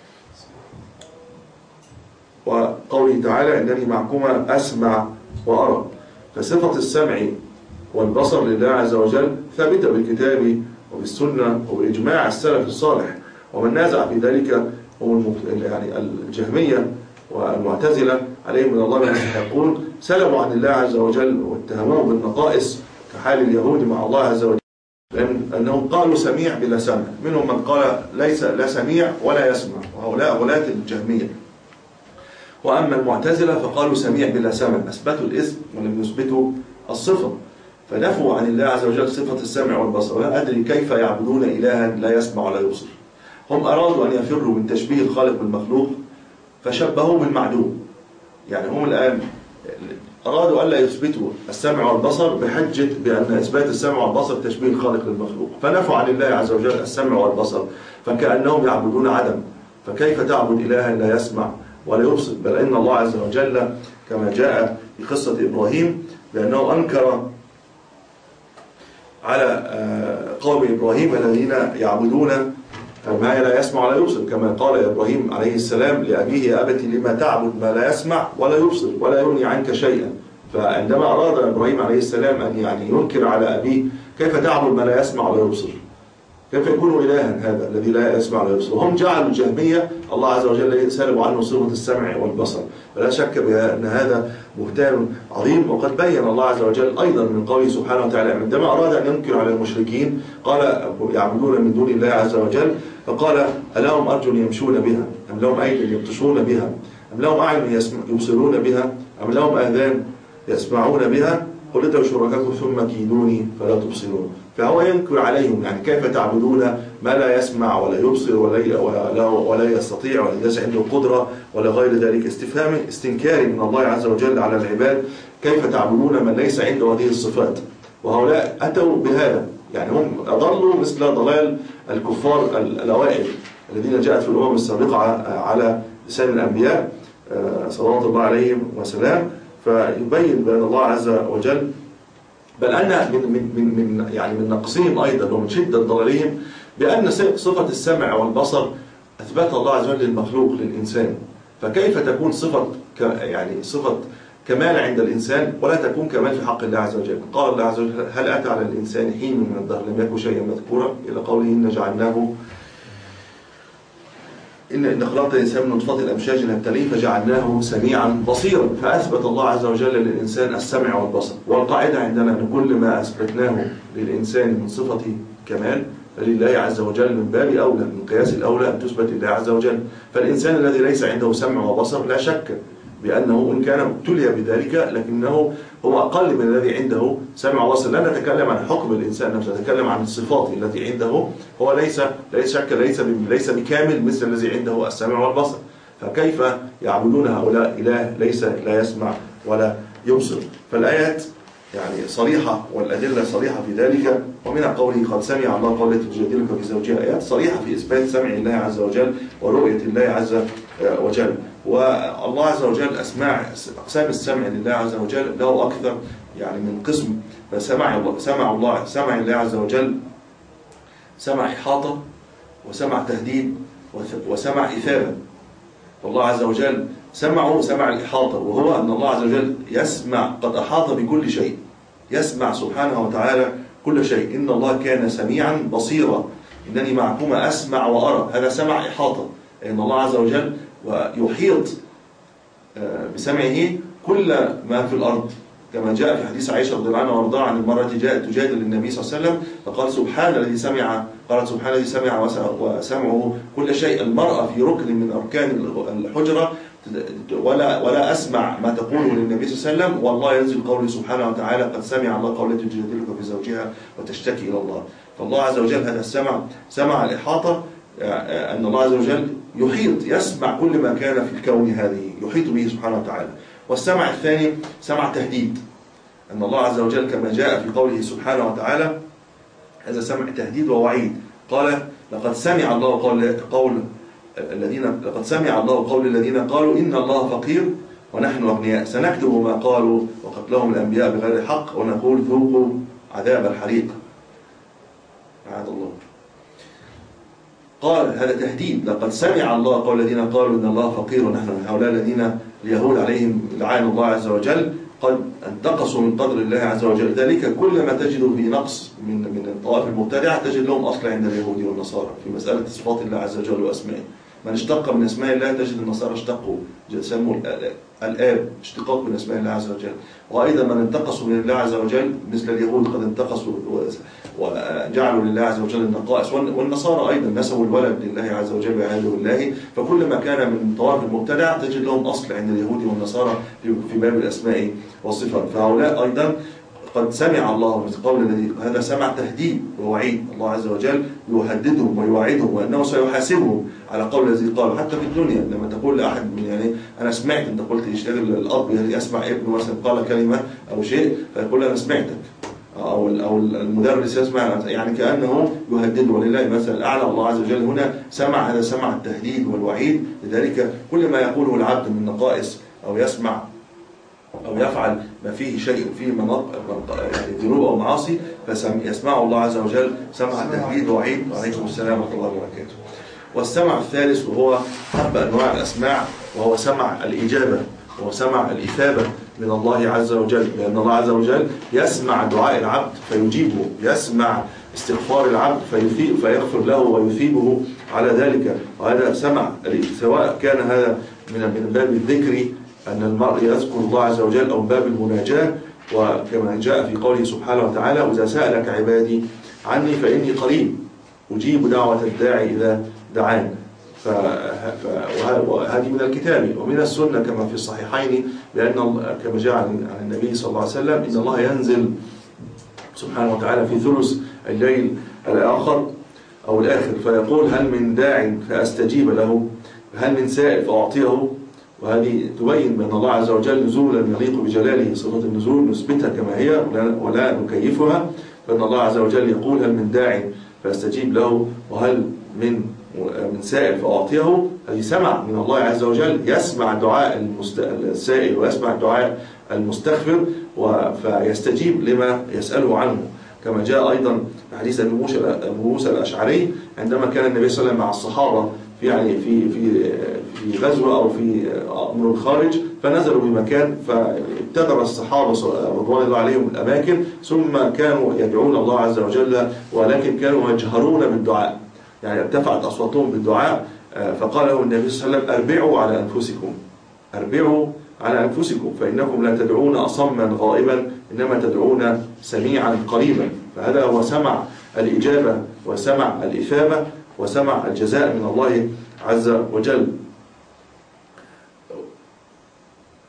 وقوله تعالى: إنني معكما أسمع وأرى. فصفة السمع والبصر لله عز وجل ثابتة بالكتاب وبالسنة وبإجماع السلف الصالح. ومن نازع في ذلك هم يعني الجهمية والمعتزلة عليهم من الله من يقول سلموا عن الله عز وجل واتهموه بالنقائص كحال اليهود مع الله عز وجل، لأنهم قالوا سميع بلا سمع. منهم من قال ليس لا سميع ولا يسمع، وهؤلاء غلاة الجهمية. وأما المعتزلة فقالوا سميع بلا سمع، أثبتوا الاسم ولم يثبتوا الصفة، فنفوا عن الله عز وجل صفة السمع والبصر. ولا أدري كيف يعبدون إلها لا يسمع ولا يبصر. هم أرادوا أن يفروا من تشبيه الخالق بالمخلوق فشبهوه بالمعدوم. يعني هم الآن أرادوا ألا يثبتوا السمع والبصر بحجة بأن إثبات السمع والبصر تشبيه الخالق للمخلوق، فنفوا عن الله عز وجل السمع والبصر، فكأنهم يعبدون عدم. فكيف تعبد إلها لا يسمع ولا يبصر؟ بل إن الله عز وجل كما جاء في قصة إبراهيم بأنه أنكر على قوم إبراهيم الذين يعبدون ما لا يسمع ولا يبصر، كما قال إبراهيم عليه السلام لأبيه: يا أبت لما تعبد ما لا يسمع ولا يبصر ولا يغني عنك شيئا. فعندما أراد إبراهيم عليه السلام أن يعني ينكر على أبيه: كيف تعبد ما لا يسمع ولا يبصر؟ كيف يكون إلها هذا الذي لا يسمع ولا يبصر؟ هم جعلوا الجهمية الله عز وجل سلبوا عنه صفة السمع والبصر. فلا شك بأن هذا بهتان عظيم. وقد بين الله عز وجل أيضا من قوله سبحانه وتعالى عندما أراد أن ينكر على المشركين قال: يعبدون من دون الله عز وجل، فقال: ألهم أرجل يمشون بها أم لهم أيدي يبطشون بها أم لهم أعين يبصرون بها أم لهم آذان يسمعون بها قل ادعوا شركاءكم ثم كيدوني فلا تبصرون. فهو ينكر عليهم يعني كيف تعبدون ما لا يسمع ولا يبصر ولا ولا, ولا يستطيع ولا ليس عنده قدرة ولا غير ذلك. استفهام استنكاري من الله عز وجل على العباد: كيف تعبدون من ليس عنده هذه الصفات؟ وهؤلاء أتوا بهذا، يعني هم أضلوا مثل ضلال الكفار الأوائل الذين جاءت في الأمم السابقة على لسان الأنبياء صلوات الله عليهم وسلام. فيبين بأن الله عز وجل بل أن من من من يعني من نقصهم أيضا ومن شدة ضلالهم بأن صفة السمع والبصر أثبتها الله عز وجل للمخلوق للإنسان. فكيف تكون صفة يعني صفة كمال عند الإنسان ولا تكون كمال في حق الله عز وجل؟ قال الله عز وجل: هل أتى على الإنسان حين من الدهر لم يكن شيئا مذكورا، إلى قوله: إن جعلناه إن إن خلقنا الإنسان من نطفة أمشاج نبتليه فجعلناه سميعا بصيرا. فأثبت الله عز وجل للإنسان السمع والبصر. والقاعدة عندنا أن كل ما أثبتناه للإنسان من صفة كمال فلله عز وجل من باب أولى، من قياس الأولى أن تثبت لله عز وجل. فالإنسان الذي ليس عنده سمع وبصر لا شك بأنه إن كان ابتلي بذلك لكنه هو أقل من الذي عنده سمع وبصر. لا نتكلم عن حكم الإنسان نفسه، نتكلم عن الصفات التي عنده. هو ليس ليس شك ليس ليس بكامل مثل الذي عنده السمع والبصر، فكيف يعبدون هؤلاء إله ليس لا يسمع ولا يبصر؟ فالآيات يعني صريحة والأدلة صريحة في ذلك. ومن قوله قد سمع الله قول التي تجادلك في زوجها، آيات صريحة في إثبات سمع الله عز وجل ورؤية الله عز وجل. والله عز وجل أسماع أقسام السمع لله عز وجل له أكثر يعني من قسم. فسمع الله سمع الله سمع الله عز وجل سمع إحاطة، وسمع تهديد، وسمع إثابة. والله عز وجل سمعه سمع الإحاطة، وهو أن الله عز وجل يسمع، قد أحاط بكل شيء، يسمع سبحانه وتعالى كل شيء. إن الله كان سميعا بصيرا، إنني معكما أسمع وأرى. هذا سمع إحاطة، إن الله عز وجل ويحيط بسمعه كل ما في الأرض، كما جاء في حديث عائشة رضي الله عنها وارضاها عن المرأة جاءت تجادل النبي صلى الله عليه وسلم فقال سبحان الذي سمع، قالت سبحان الذي سمع وسمعه كل شيء. المرأة في ركن من أركان الحجرة، ولا ولا أسمع ما تقوله للنبي صلى الله عليه وسلم، والله ينزل قوله سبحانه وتعالى قد سمع الله قول التي تجادلك في زوجها وتشتكي إلى الله. فالله عز وجل هذا السمع سمع الإحاطة، أن الله عز وجل يحيط يسمع كل ما كان في الكون هذه، يحيط به سبحانه وتعالى. والسمع الثاني سمع تهديد، أن الله عز وجل كما جاء في قوله سبحانه وتعالى هذا سمع تهديد ووعيد. قال لقد سمع الله قول, قول الذين لقد سمع الله قول الذين قالوا إن الله فقير ونحن أغنياء سنكتب ما قالوا وقتلهم الأنبياء بغير حق ونقول ذوقوا عذاب الحريق. عاد الله. قال هذا تهديد، لقد سمع الله قول الذين قالوا إن الله فقير ونحن هؤلاء الذين اليهود عليهم لعان الله عز وجل قد انتقصوا من قدر الله عز وجل. ذلك كل ما تجد في نقص من من الطوائف المبتدعة تجد لهم أصل عند اليهود والنصارى في مسألة صفات الله عز وجل وأسمائه. من اشتق من اسماء الله تجد النصارى اشتقوا، سموا الآب اشتقاق من اسماء الله عز وجل. وأيضا من انتقصوا من الله عز وجل مثل اليهود قد انتقصوا وجعلوا لله عز وجل النقائص، والنصارى أيضا نسبوا الولد لله عز وجل وعياذ بالله. فكل ما كان من طوائف المبتدع تجد لهم أصل عند اليهود والنصارى في باب الأسماء والصفات. فهؤلاء أيضا قد سمع الله قول الذي هذا سمع تهديد ووعيد. الله عز وجل يهددهم ويوعدهم وأنه سيحاسبهم على قول الذي قالوا. حتى في الدنيا لما تقول لأحد من يعني أنا سمعت أنت قلت يشتغل الأب يعني أسمع ابنه مثلا قال كلمة أو شيء فيقول أنا سمعتك، أو أو المدرس يسمع يعني كأنه يهدده. ولله المثل الأعلى. الله عز وجل هنا سمع هذا سمع التهديد والوعيد. لذلك كل ما يقوله العبد من نقائص أو يسمع أو يفعل ما فيه شيء فيه مناط يعني ذنوب أو معاصي فيسمعه الله عز وجل سمع التهديد ووعيد. وعليكم السلام ورحمة الله وبركاته. والسمع الثالث وهو حب أنواع الأسماع وهو سمع الإجابة وهو سمع الإثابة من الله عز وجل، لأن الله عز وجل يسمع دعاء العبد فيجيبه، يسمع استغفار العبد فيثيب فيغفر له ويثيبه على ذلك. وهذا سمع سواء كان هذا من باب الذكر أن المرء يذكر الله عز وجل أو باب المناجاة، وكما جاء في قوله سبحانه وتعالى وإذا سألك عبادي عني فإني قريب أجيب دعوة الداعي إذا دعان. وهذه من الكتاب ومن السنة كما في الصحيحين بأن كما جاء عن النبي صلى الله عليه وسلم إن الله ينزل سبحانه وتعالى في ثلث الليل الآخر أو الآخر فيقول هل من داع فأستجيب له، هل من سائل فأعطيه. وهذه تبين بأن الله عز وجل نزولا يليق بجلاله، صفة النزول نثبتها كما هي ولا نكيفها. فإن الله عز وجل يقول هل من داع فأستجيب له وهل من من سائل فأعطيه. هذه سمع من الله عز وجل، يسمع دعاء السائل ويسمع دعاء المستغفر فيستجيب لما يسأله عنه. كما جاء أيضا في حديث أبي موسى الأشعري عندما كان النبي صلى الله عليه وسلم مع الصحابة في يعني في في في غزوة أو في أمر الخارج فنزلوا بمكان فابتدر الصحابة رضوان الله عليهم الأماكن ثم كانوا يدعون الله عز وجل ولكن كانوا يجهرون بالدعاء، يعني ارتفعت أصواتهم بالدعاء. فقال لهم النبي صلى الله عليه وسلم أربعوا على أنفسكم أربعوا على أنفسكم فإنكم لا تدعون أصما غائبا إنما تدعون سميعا قريبا. فهذا هو سمع الإجابة وسمع الإثابة وسمع الجزاء من الله عز وجل.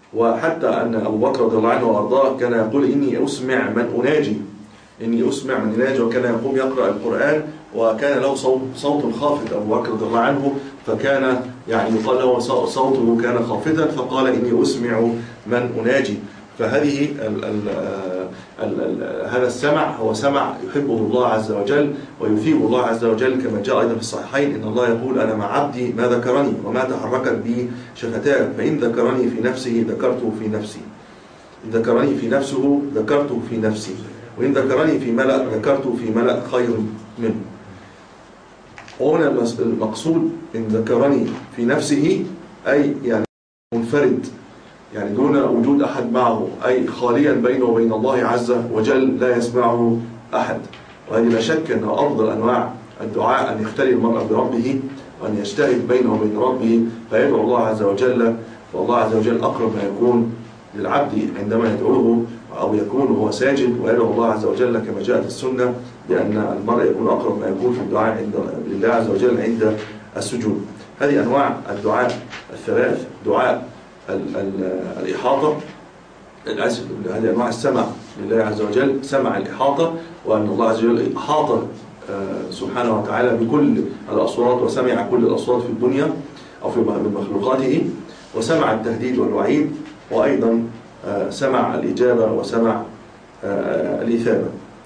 وحتى أن أبو بكر رضي الله عنه وأرضاه كان يقول إني أسمع من أناجي إني أسمع من أناجي وكان يقوم يقرأ القرآن وكان له صوت, صوت خافت أبو بكر رضي الله عنه، فكان يعني يقال له صوته كان خافتا، فقال إني أسمع من أناجي. فهذه ال ال ال ال هذا السمع هو سمع يحبه الله عز وجل ويثيب الله عز وجل، كما جاء أيضا في الصحيحين إن الله يقول أنا مع عبدي ما ذكرني وما تحركت بي شفتاه، فإن ذكرني في نفسه ذكرته في نفسي، إن ذكرني في نفسه ذكرته في نفسي، وإن ذكرني في ملأ ذكرته في ملأ خير منه. وهنا المقصود إن ذكرني في نفسه أي يعني منفرد، يعني دون وجود أحد معه، أي خاليا بينه وبين الله عز وجل لا يسمعه أحد. وهذه لا شك أن أفضل أنواع الدعاء أن يختلي المرء بربه وأن يجتهد بينه وبين ربه فيدعو الله عز وجل، والله عز وجل أقرب ما يكون للعبد عندما يدعوه أو يكون هو ساجد ويدعو الله عز وجل، كما جاءت السنة بأن المرء يكون أقرب ما يكون في الدعاء عند لله عز وجل عند السجود. هذه أنواع الدعاء الثلاث: دعاء ال ال الإحاطة، الأسف هذه أنواع السمع لله عز وجل، سمع الإحاطة، وأن الله عز وجل أحاط سبحانه وتعالى بكل الأصوات وسمع كل الأصوات في الدنيا أو في مخلوقاته، وسمع التهديد والوعيد، وأيضا سمع الإجابة وسمع الإثابة.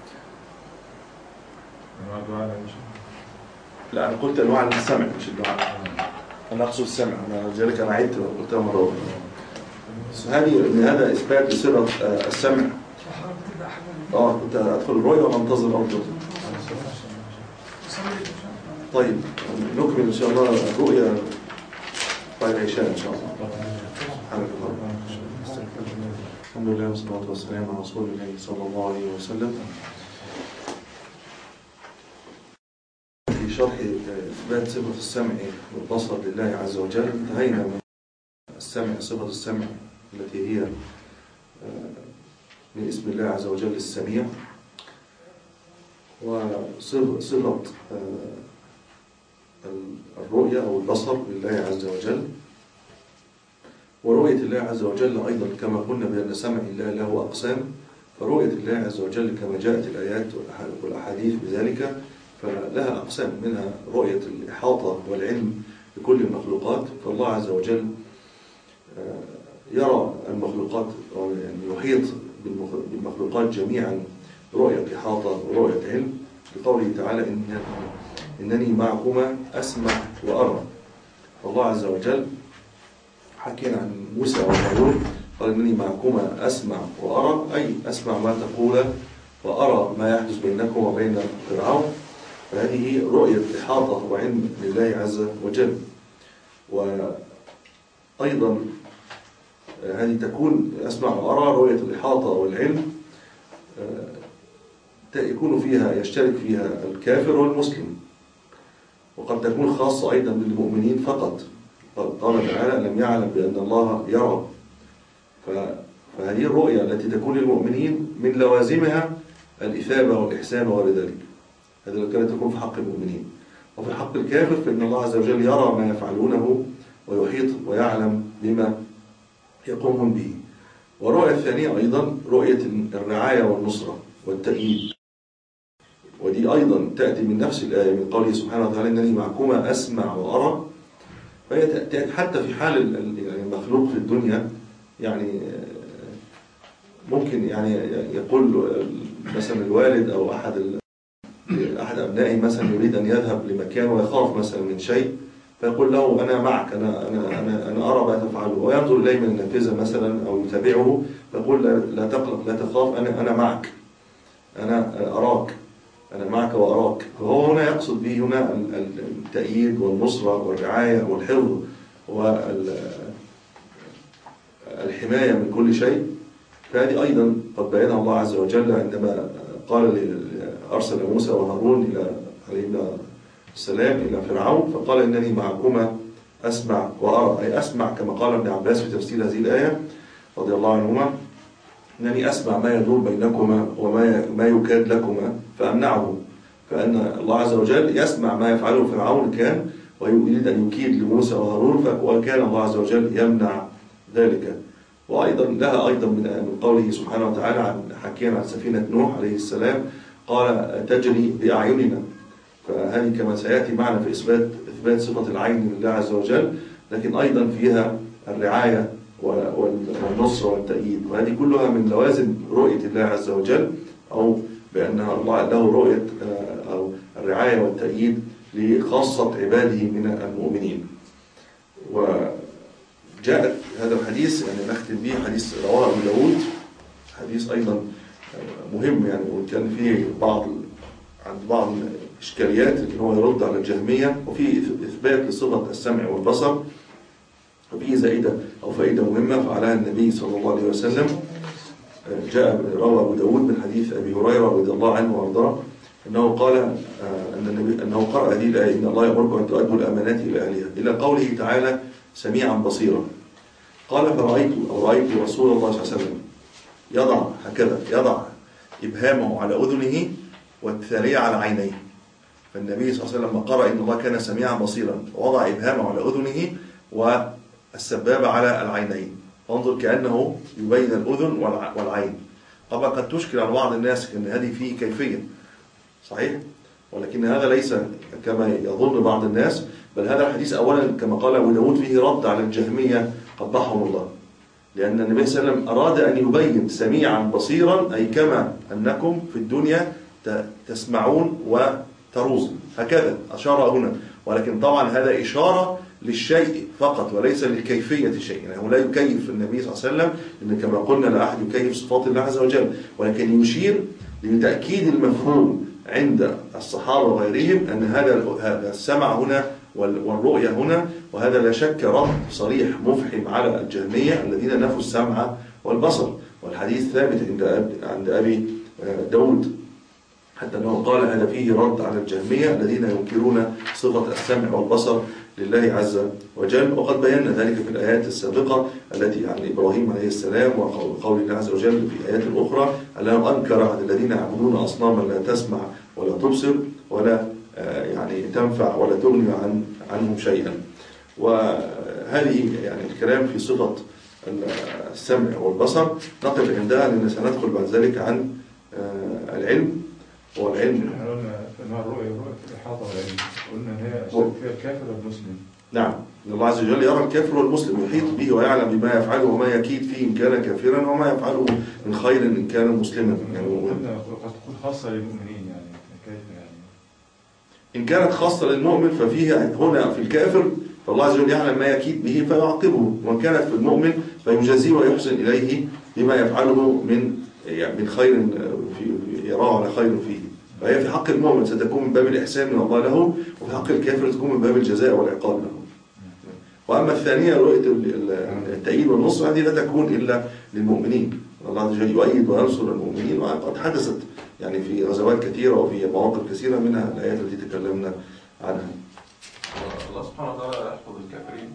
لا أنا قلت أنواع السمع مش الدعاء، أنا أقصد السمع، أنا لذلك أنا عدت قلتها مرة أخرى. هذه إن هذا إثبات لصفة السمع. آه كنت أدخل الرؤية وأنتظر أفضل. طيب نكمل إن شاء الله الرؤية بعد العشاء إن شاء الله. سبحانك اللهم الحمد لله والصلاة والسلام على رسول الله صلى الله عليه وسلم. في شرح إثبات صفة السمع والبصر لله عز وجل انتهينا من السمع، صفة السمع التي هي من اسم الله عز وجل السميع، وصفة الرؤية أو البصر لله عز وجل، ورؤية الله عز وجل أيضا كما قلنا بأن سمع الله له أقسام، فرؤية الله عز وجل كما جاءت الآيات والأحاديث بذلك فلها أقسام، منها رؤية الإحاطة والعلم بكل المخلوقات، فالله عز وجل يرى المخلوقات يعني يحيط بالمخلوقات جميعا رؤية إحاطة ورؤية علم، لقوله تعالى إن إنني معكما أسمع وأرى. فالله عز وجل حكينا عن موسى وهارون قال إنني معكما أسمع وأرى، أي أسمع ما تقول وأرى ما يحدث بينكم وبين فرعون. فهذه رؤية إحاطة وعلم لله عز وجل. وأيضا هذه تكون أسمع وأرى رؤية الإحاطة والعلم يكون فيها يشترك فيها الكافر والمسلم، وقد تكون خاصة أيضا بالمؤمنين فقط. قال تعالى لم يعلم بأن الله يرى. فهذه الرؤية التي تكون للمؤمنين من لوازمها الإثابة والإحسان وغير ذلك، هذا لو كانت تكون في حق المؤمنين. وفي حق الكافر فإن الله عز وجل يرى ما يفعلونه ويحيط ويعلم بما يقومون به. والرؤية الثانية أيضا رؤية الرعاية والنصرة والتأييد، ودي أيضا تأتي من نفس الآية من قوله سبحانه وتعالى إنني معكما أسمع وأرى. فهي تأتي حتى في حال المخلوق في الدنيا، يعني ممكن يعني يقول مثلا الوالد أو أحد أحد أبنائه مثلا يريد أن يذهب لمكان ويخاف مثلا من شيء، فيقول له أنا معك، أنا أنا أنا أنا أرى ما تفعله، وينظر إليه من النافذة مثلا أو يتابعه فيقول لا تقلق لا تخاف، أنا أنا معك، أنا أراك، أنا معك وأراك. فهو هنا يقصد به هنا التأييد والنصرة والرعاية والحفظ والحماية من كل شيء. فهذه أيضا قد بينها الله عز وجل عندما قال أرسل موسى وهارون إلى عليهما السلام إلى فرعون، فقال إنني معكما أسمع وأرى، أي أسمع كما قال ابن عباس في تفسير هذه الآية رضي الله عنهما، إنني أسمع ما يدور بينكما وما ما يكاد لكما فأمنعه. فأن الله عز وجل يسمع ما يفعله فرعون كان ويريد أن يكيد لموسى وهارون، وكان الله عز وجل يمنع ذلك. وأيضا لها أيضا من قوله سبحانه وتعالى عن حكيا عن سفينة نوح عليه السلام قال تجري بأعيننا، فهذه كما سيأتي معنا في إثبات إثبات صفة العين لله عز وجل، لكن أيضا فيها الرعاية والنصر والتأييد، وهذه كلها من لوازم رؤية الله عز وجل، أو بأن الله له رؤية أو الرعاية والتأييد لخاصة عباده من المؤمنين. وجاءت هذا الحديث يعني نختم به حديث رواه أبو داود، حديث أيضا مهم يعني، وكان فيه بعض عند بعض الإشكاليات اللي هو يرد على الجهمية، وفيه إثبات لصفة السمع والبصر، وفيه زائدة أو فائدة مهمة فعلها النبي صلى الله عليه وسلم. جاء روى أبو داود من حديث أبي هريرة رضي الله عنه وارضاه أنه قال أن النبي أنه قرأ هذه الآية إن الله يأمركم أن تؤدوا الأمانات إلى أهلها إلى قوله تعالى سميعا بصيرا. قال فرأيت أو رأيت رسول الله صلى الله عليه وسلم يضع هكذا يضع إبهامه على أذنه والثانية على عينيه. فالنبي صلى الله عليه وسلم قرأ إن الله كان سميعا بصيرا ووضع إبهامه على أذنه والسبابة على العينين، فانظر كأنه يبين الأذن والعين. طبعا قد تشكل على بعض الناس أن هذه فيه كيفية صحيح، ولكن هذا ليس كما يظن بعض الناس، بل هذا الحديث أولا كما قال أبو داود فيه رد على الجهمية قبحهم الله، لأن النبي صلى الله عليه وسلم أراد أن يبين سميعا بصيرا أي كما أنكم في الدنيا تسمعون وتروزون، هكذا أشار هنا، ولكن طبعا هذا إشارة للشيء فقط وليس للكيفية الشيء، يعني هو لا يكيف النبي صلى الله عليه وسلم، لأن كما قلنا لا أحد يكيف صفات الله عز وجل، ولكن يشير لتأكيد المفهوم عند الصحابة وغيرهم أن هذا هذا السمع هنا والرؤية هنا، وهذا لا شك رد صريح مفحم على الجهمية الذين نفوا السمع والبصر. والحديث ثابت عند عند أبي داود حتى أنه قال هذا فيه رد على الجهمية الذين ينكرون صفة السمع والبصر لله عز وجل، وقد بينا ذلك في الآيات السابقة التي عن إبراهيم عليه السلام وقول الله عز وجل في آيات أخرى أنه أنكر عن الذين يعبدون أصناما لا تسمع ولا تبصر ولا يعني تنفع ولا تغني عن عنهم شيئا. وهذه يعني الكلام في صفة السمع والبصر نقف عندها، لأن سندخل بعد ذلك عن العلم. والعلم احنا قلنا انواع الرؤيه الرؤيه في الاحاطه والعلم، قلنا ان هي فيها الكافر والمسلم. نعم، ان الله عز وجل يرى الكافر والمسلم يحيط به ويعلم بما يفعله وما يكيد فيه ان كان كافرا وما يفعله من خير ان كان مسلما. يعني قلنا قد تكون خاصه للمؤمنين، يعني كيف يعني ان كانت خاصه للمؤمن ففيها هنا في الكافر فالله عز وجل يعلم ما يكيد به فيعاقبه، وان كانت في المؤمن فيجازيه ويحسن اليه بما يفعله من يعني من خير في يراه على خير فيه. فهي في حق المؤمن ستكون من باب الإحسان من الله له، وفي حق الكافر تكون من باب الجزاء والعقاب له. وأما الثانية رؤية التأييد والنصر هذه لا تكون إلا للمؤمنين، الله عز وجل يؤيد وينصر المؤمنين، وقد حدثت يعني في غزوات كثيرة وفي مواقف كثيرة منها الآيات التي تكلمنا عنها. الله سبحانه وتعالى يحفظ الكافرين.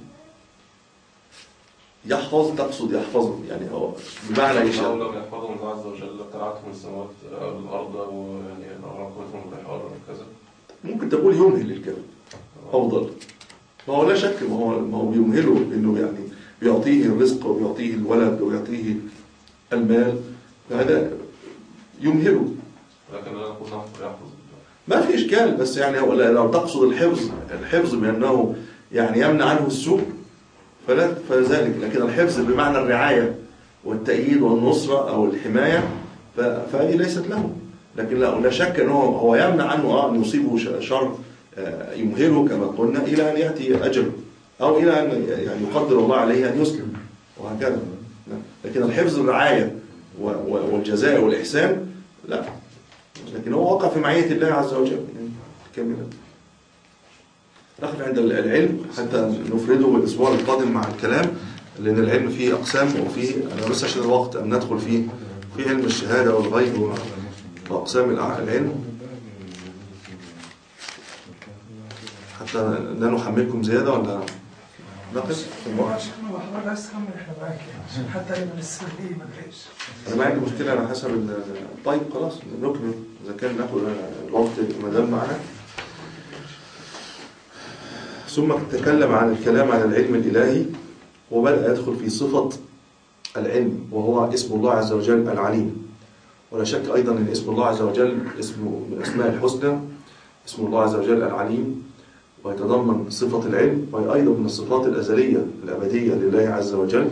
يحفظ تقصد يحفظهم يعني هو بمعنى ايش؟ لو لم يحفظهم الله عز وجل لابتلعتهم السماوات والارض ويعني اغرقتهم البحار وكذا. ممكن تقول يمهل الكافر افضل، فهو لا شك ما هو ما هو بيمهله انه يعني بيعطيه الرزق وبيعطيه الولد وبيعطيه المال، فهذا يمهله. لكن لا نقول يحفظ ما في اشكال، بس يعني لو تقصد الحفظ الحفظ بانه يعني يمنع عنه السوء فلا فذلك، لكن الحفظ بمعنى الرعاية والتأييد والنصرة أو الحماية فهذه ليست له. لكن لا, لا شك أنه هو يمنع عنه أن يصيبه شر يمهله كما قلنا إلى أن يأتي أجله، أو إلى أن يعني يقدر الله عليه أن يسلم وهكذا. لكن الحفظ الرعاية والجزاء والإحسان لا، لكن هو وقع في معية الله عز وجل كاملا. نقف عند العلم حتى نفرده بالأسبوع القادم مع الكلام، لأن العلم فيه أقسام، وفيه أنا بس عشان الوقت أن ندخل فيه في علم الشهادة والغيب وأقسام العلم حتى لا نحملكم زيادة. ولا نقف؟ عشان وحضرتك عايز تكمل احنا معاك يعني عشان حتى يبقى السلبية ما تلاقيش. أنا ما عندي مشكلة على حسب. طيب خلاص نكمل إذا كان ناخد الوقت ما دام معنا. ثم تكلم عن الكلام عن العلم الإلهي، وبدأ يدخل في صفة العلم، وهو اسم الله عز وجل العليم. ولا شك أيضا أن اسم الله عز وجل اسم من أسماء الحسنى، اسم الله عز وجل العليم، ويتضمن صفة العلم، وهي أيضا من الصفات الأزلية الأبدية لله عز وجل.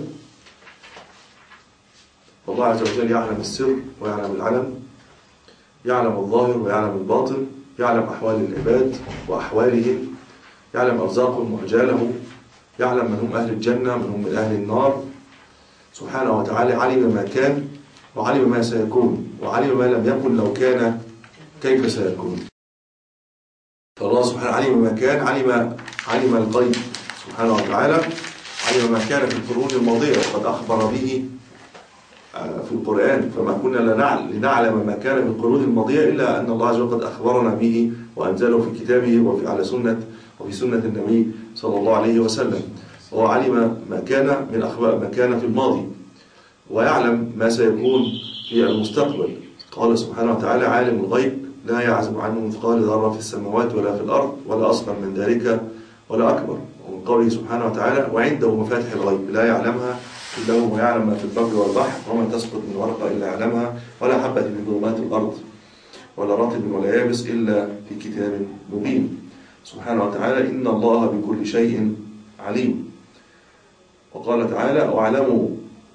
والله عز وجل يعلم السر ويعلم العلم، يعلم الظاهر ويعلم الباطن، يعلم أحوال العباد وأحوالهم، يعلم أرزاقهم وأجالهم، يعلم من هم أهل الجنة من هم من أهل النار سبحانه وتعالى. علم ما كان وعلم ما سيكون وعلم ما لم يكن لو كان كيف سيكون. فالله سبحانه علم ما كان، علم علم الغيب سبحانه وتعالى، علم ما كان في القرون الماضية وقد أخبر به في القرآن. فما كنا لنعلم ما كان في القرون الماضية إلا أن الله عز وجل قد أخبرنا به وأنزله في كتابه وفي على سنة وفي سنة النبي صلى الله عليه وسلم. هو علم ما كان من أخبار ما كان في الماضي، ويعلم ما سيكون في المستقبل. قال سبحانه وتعالى: عالم الغيب لا يعزب عنه مثقال ذرة في السماوات ولا في الأرض ولا أصغر من ذلك ولا أكبر. ومن قوله سبحانه وتعالى: وعنده مفاتح الغيب لا يعلمها إلا هو ويعلم ما في البر والبحر وما تسقط من ورقة إلا يعلمها ولا حبة في ظلمات الأرض ولا رطب ولا يابس إلا في كتاب مبين. سبحانه وتعالى: إن الله بكل شيء عليم. وقال تعالى: واعلموا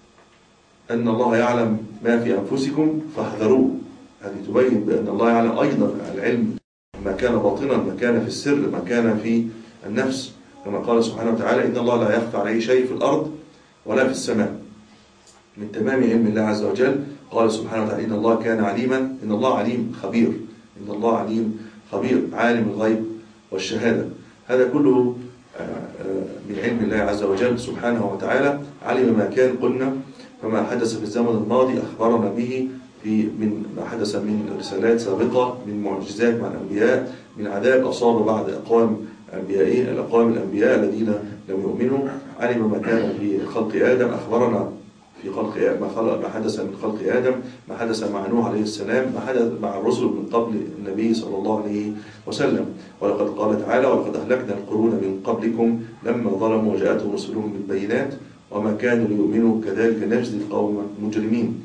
أن الله يعلم ما في أنفسكم فاحذروه. هذه تبين بأن الله يعلم أيضا العلم ما كان باطنا، ما كان في السر، ما كان في النفس، كما قال سبحانه وتعالى: إن الله لا يخفى عليه شيء في الأرض ولا في السماء. من تمام علم الله عز وجل قال سبحانه وتعالى: إن الله كان عليما، إن الله عليم خبير، إن الله عليم خبير عالم الغيب والشهادة. هذا كله من علم الله عز وجل سبحانه وتعالى. علم ما كان قلنا، فما حدث في الزمن الماضي أخبرنا به في من ما حدث من رسالات سابقة، من معجزات مع الأنبياء، من عذاب أصاب بعد أقوام أنبيائه الأقوام الأنبياء الذين لم يؤمنوا. علم ما كان في خلق آدم، أخبرنا في خلق ما خلق ما حدث من خلق آدم، ما حدث مع نوح عليه السلام، ما حدث مع الرسل من قبل النبي صلى الله عليه وسلم. ولقد قال تعالى: ولقد أهلكنا القرون من قبلكم لما ظلموا وجاءتهم رسلهم بالبينات وما كانوا ليؤمنوا كذلك نجزي القوم المجرمين.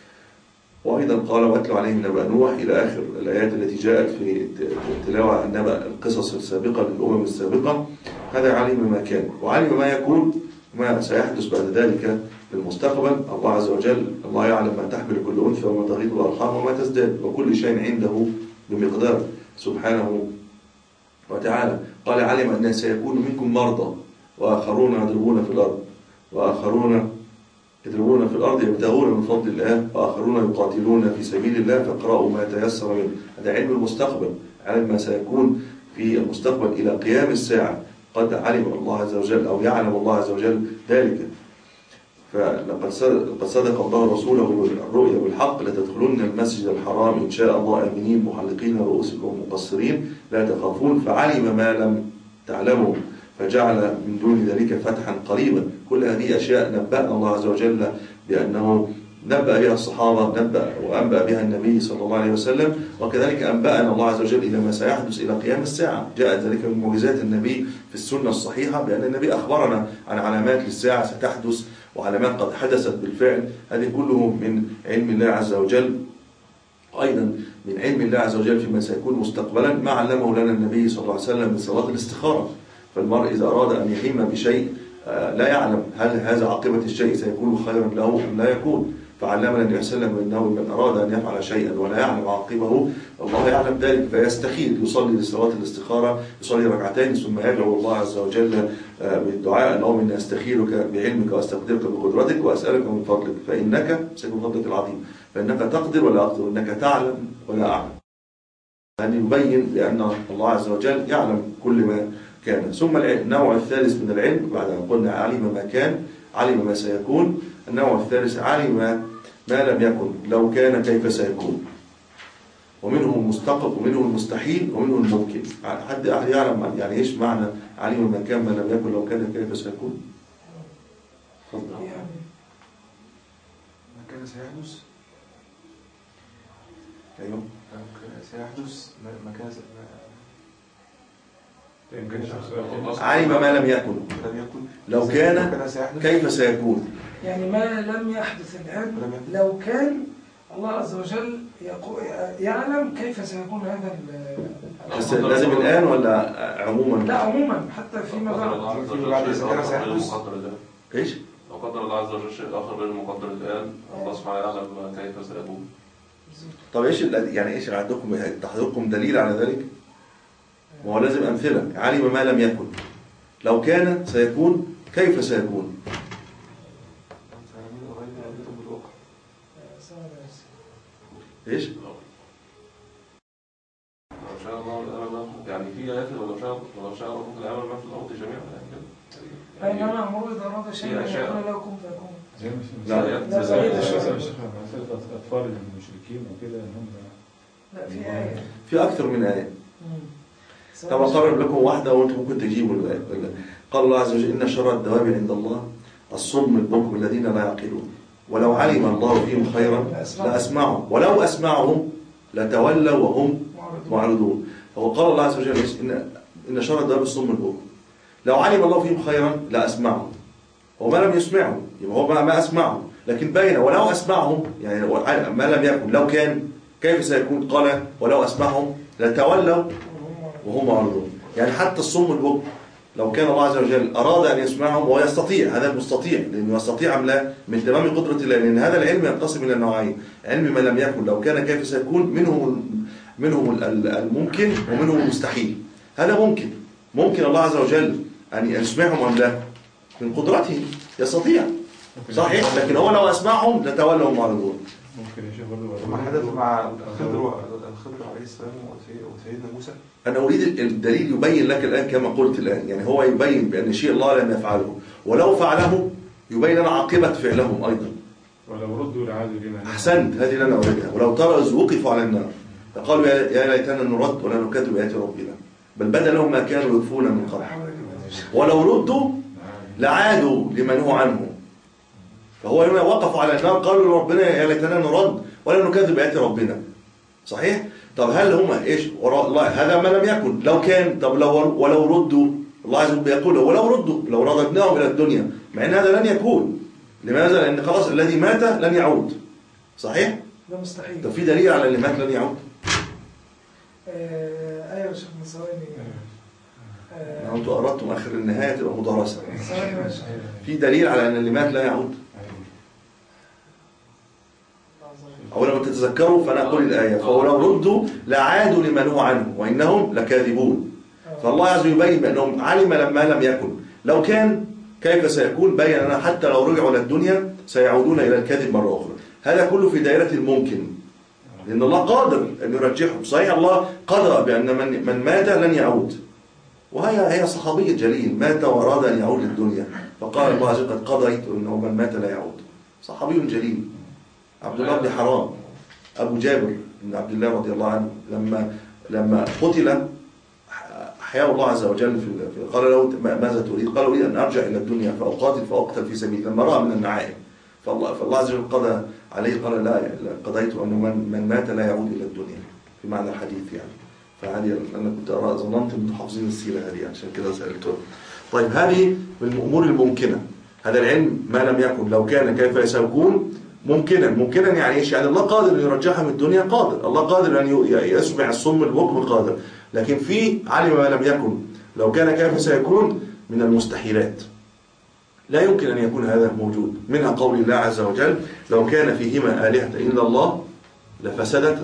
وأيضا قال: واتلو عليهم نبأ نوح إلى آخر الآيات التي جاءت في تلاوة النبأ القصص السابقة للأمم السابقة. هذا علم ما كان، وعلم ما يكون ما سيحدث بعد ذلك في المستقبل. الله عز وجل الله يعلم ما تحمل كل أنثى وما تغيض الأرحام وما تزداد، وكل شيء عنده بمقدار سبحانه وتعالى. قال: علم أن سيكون منكم مرضى وآخرون يضربون في الأرض وآخرون يضربون في الأرض يبتغون من فضل الله وآخرون يقاتلون في سبيل الله فاقرأوا ما تيسر منه. هذا علم المستقبل، علم ما سيكون في المستقبل إلى قيام الساعة. قد علم الله عز وجل أو يعلم الله عز وجل ذلك. فلقد صدق الله رسوله الرؤيا بالحق: لتدخلن المسجد الحرام إن شاء الله آمنين محلقين رؤوسكم مقصرين لا تخافون فعلم ما لم تعلموا فجعل من دون ذلك فتحا قريبا. كل هذه أشياء نبأنا الله عز وجل بأنه نبأ بها الصحابة، نبأ وأنبأ بها النبي صلى الله عليه وسلم، وكذلك أنبأنا الله عز وجل إلى ما سيحدث إلى قيام الساعة. جاءت ذلك من معجزات النبي في السنة الصحيحة بأن النبي أخبرنا عن علامات للساعة ستحدث وعلامات قد حدثت بالفعل. هذه كله من علم الله عز وجل. أيضا من علم الله عز وجل فيما سيكون مستقبلا ما علمه لنا النبي صلى الله عليه وسلم من صلاة الاستخارة. فالمرء إذا أراد أن يهم بشيء لا يعلم هل هذا عاقبة الشيء سيكون خيرا له أم لا يكون، فعلمنا النبي صلى الله عليه وسلم أنه من أراد أن يفعل شيئا ولا يعلم عاقبه الله يعلم ذلك فيستخير، يصلي لصلاة الاستخارة، يصلي ركعتين ثم يدعو الله عز وجل بالدعاء: اللهم إني أستخيرك بعلمك وأستقدرك بقدرتك وأسألك من فضلك فإنك سيكون فضلك العظيم فإنك تقدر ولا أقدر وإنك تعلم ولا أعلم. يعني يبين بأن الله عز وجل يعلم كل ما كان. ثم النوع الثالث من العلم بعد أن قلنا علم ما كان، علم ما سيكون. النوع الثالث علم ما لم يكن، لو كان كيف سيكون. ومنه المستقبل ومنه المستحيل ومنه الممكن. حد أحد يعلم يعني إيش معنى علم ما كان ما لم يكن لو كان كيف سيكون؟ يعني ما كان سيحدث أيوه سيحدث ما كان علم ما لم يكن لو كان كيف سيكون. يعني ما لم يحدث الآن لو كان الله عز وجل يعلم كيف سيكون هذا. بس لازم الآن ولا عموما؟ لا عموما حتى فيما بعد. ايش؟ لو قدر الله عز وجل شيء آخر غير المقدر الآن الله سبحانه وتعالى كيف سيكون. طب ايش يعني ايش عندكم تحضركم دليل على ذلك؟ ما هو لازم أمثلة. علم ما لم يكن لو كان سيكون كيف سيكون. ايش؟ لو شاء الله يعني في آيات ولو شاء ولو شاء ربك العمل ما في الأرض جميعا يعني أي أنا أمر إذا أراد شيئا يقول له كن فيكون. لا لا أطفال المشركين وكده إن هم لا في آية في أكثر من آية. طب أقرب لكم واحدة وأنتم ممكن تجيبوا الآية. قال الله عز وجل إن شر الدواب عند الله الصم البكم الذين لا يعقلون ولو علم الله فيهم خيرا لأسمعهم ولو أسمعهم لتولوا وهم معرضون. فهو قال الله عز وجل إن إن شر الدواب الصم البكم. لو علم الله فيهم خيرا لأسمعهم. هو ما لم يسمعهم يبقى هو ما أسمعهم لكن بين ولو أسمعهم يعني ما لم يكن لو كان كيف سيكون. قال ولو أسمعهم لتولوا وهم معرضون. يعني حتى الصم البكم لو كان الله عز وجل أراد أن يسمعهم وهو يستطيع هذا المستطيع لأنه يستطيع أم لا من تمام قدرة الله لأن هذا العلم ينقسم إلى نوعين. علم ما لم يكن لو كان كيف سيكون منهم منهم الممكن ومنهم المستحيل. هذا ممكن ممكن الله عز وجل أن يسمعهم أم لا من قدرته يستطيع صحيح لكن هو لو أسمعهم لتولوا وهم معرضون. ممكن يا شيخ برضه ما حدث مع الخضر الخضر عليه السلام وسيدنا موسى. أنا أريد الدليل يبين لك الآن كما قلت الآن يعني هو يبين بأن شيء الله لم يفعله ولو فعله يبين لنا عاقبة فعلهم أيضا. ولو ردوا لعادوا لما أحسنت هذه اللي أنا أريدها. ولو ترى إذ وقفوا على النار فقالوا يا ليتنا نرد ولا نكذب بآيات ربنا بل بدا لهم ما كانوا يخفون من قبل ولو ردوا لعادوا لمن هو عنه. فهو لما وقفوا على النار قالوا لربنا يا ليتنا نرد ولا نكذب بآيات ربنا صحيح. طب هل هم ايش وراء الله هذا ما لم يكن لو كان. طب لو ولو ردوا الله عز وجل يقول ولو ردوا لو رددناهم الى الدنيا مع ان هذا لن يكون. لماذا؟ لان خلاص الذي مات لن يعود صحيح. ده مستحيل. طب في دليل على اللي مات لن يعود. آه ايوه يا شيخ ثواني. آه انتوا قربتم اخر النهايه تبقى مدرسه. في دليل على ان اللي مات لا يعود. أو لما تتذكروا فأنا أقول الآية فولو ردوا لعادوا لمن هو عنه وإنهم لكاذبون. فالله عز وجل يبين بأنهم علم لما لم يكن لو كان كيف سيكون بين أن حتى لو رجعوا للدنيا سيعودون إلى الكذب مرة أخرى. هذا كله في دائرة الممكن لأن الله قادر أن يرجعهم صحيح. الله قدر بأن من, من مات لن يعود وهي هي صحابي جليل مات وأراد أن يعود للدنيا فقال الله عز وجل قد قضيت أنه من مات لا يعود. صحابي جليل عبد الله بن حرام أبو جابر بن عبد الله رضي الله عنه لما لما قتل أحياه الله عز وجل في قال له ماذا تريد؟ قال أريد أن أرجع إلى الدنيا فأقاتل فأقتل في سبيل لما رأى من النعائم فالله, فالله عز وجل قضى عليه قال لا قضيت أنه من, من مات لا يعود إلى الدنيا في معنى الحديث يعني. فهذه أنا كنت أرى ظننت أنتم حافظين السيرة هذه عشان كده سألته. طيب هذه من الأمور الممكنة. هذا العلم ما لم يكن لو كان كيف سيكون ممكنا. ممكنا يعني ايش؟ يعني الله قادر ان يرجعها من الدنيا قادر. الله قادر ان يسمع الصم البكم قادر. لكن في علم ما لم يكن لو كان كيف سيكون من المستحيلات. لا يمكن ان يكون هذا موجود. منها قول الله عز وجل لو كان فيهما آلهة إلا الله لفسدتا.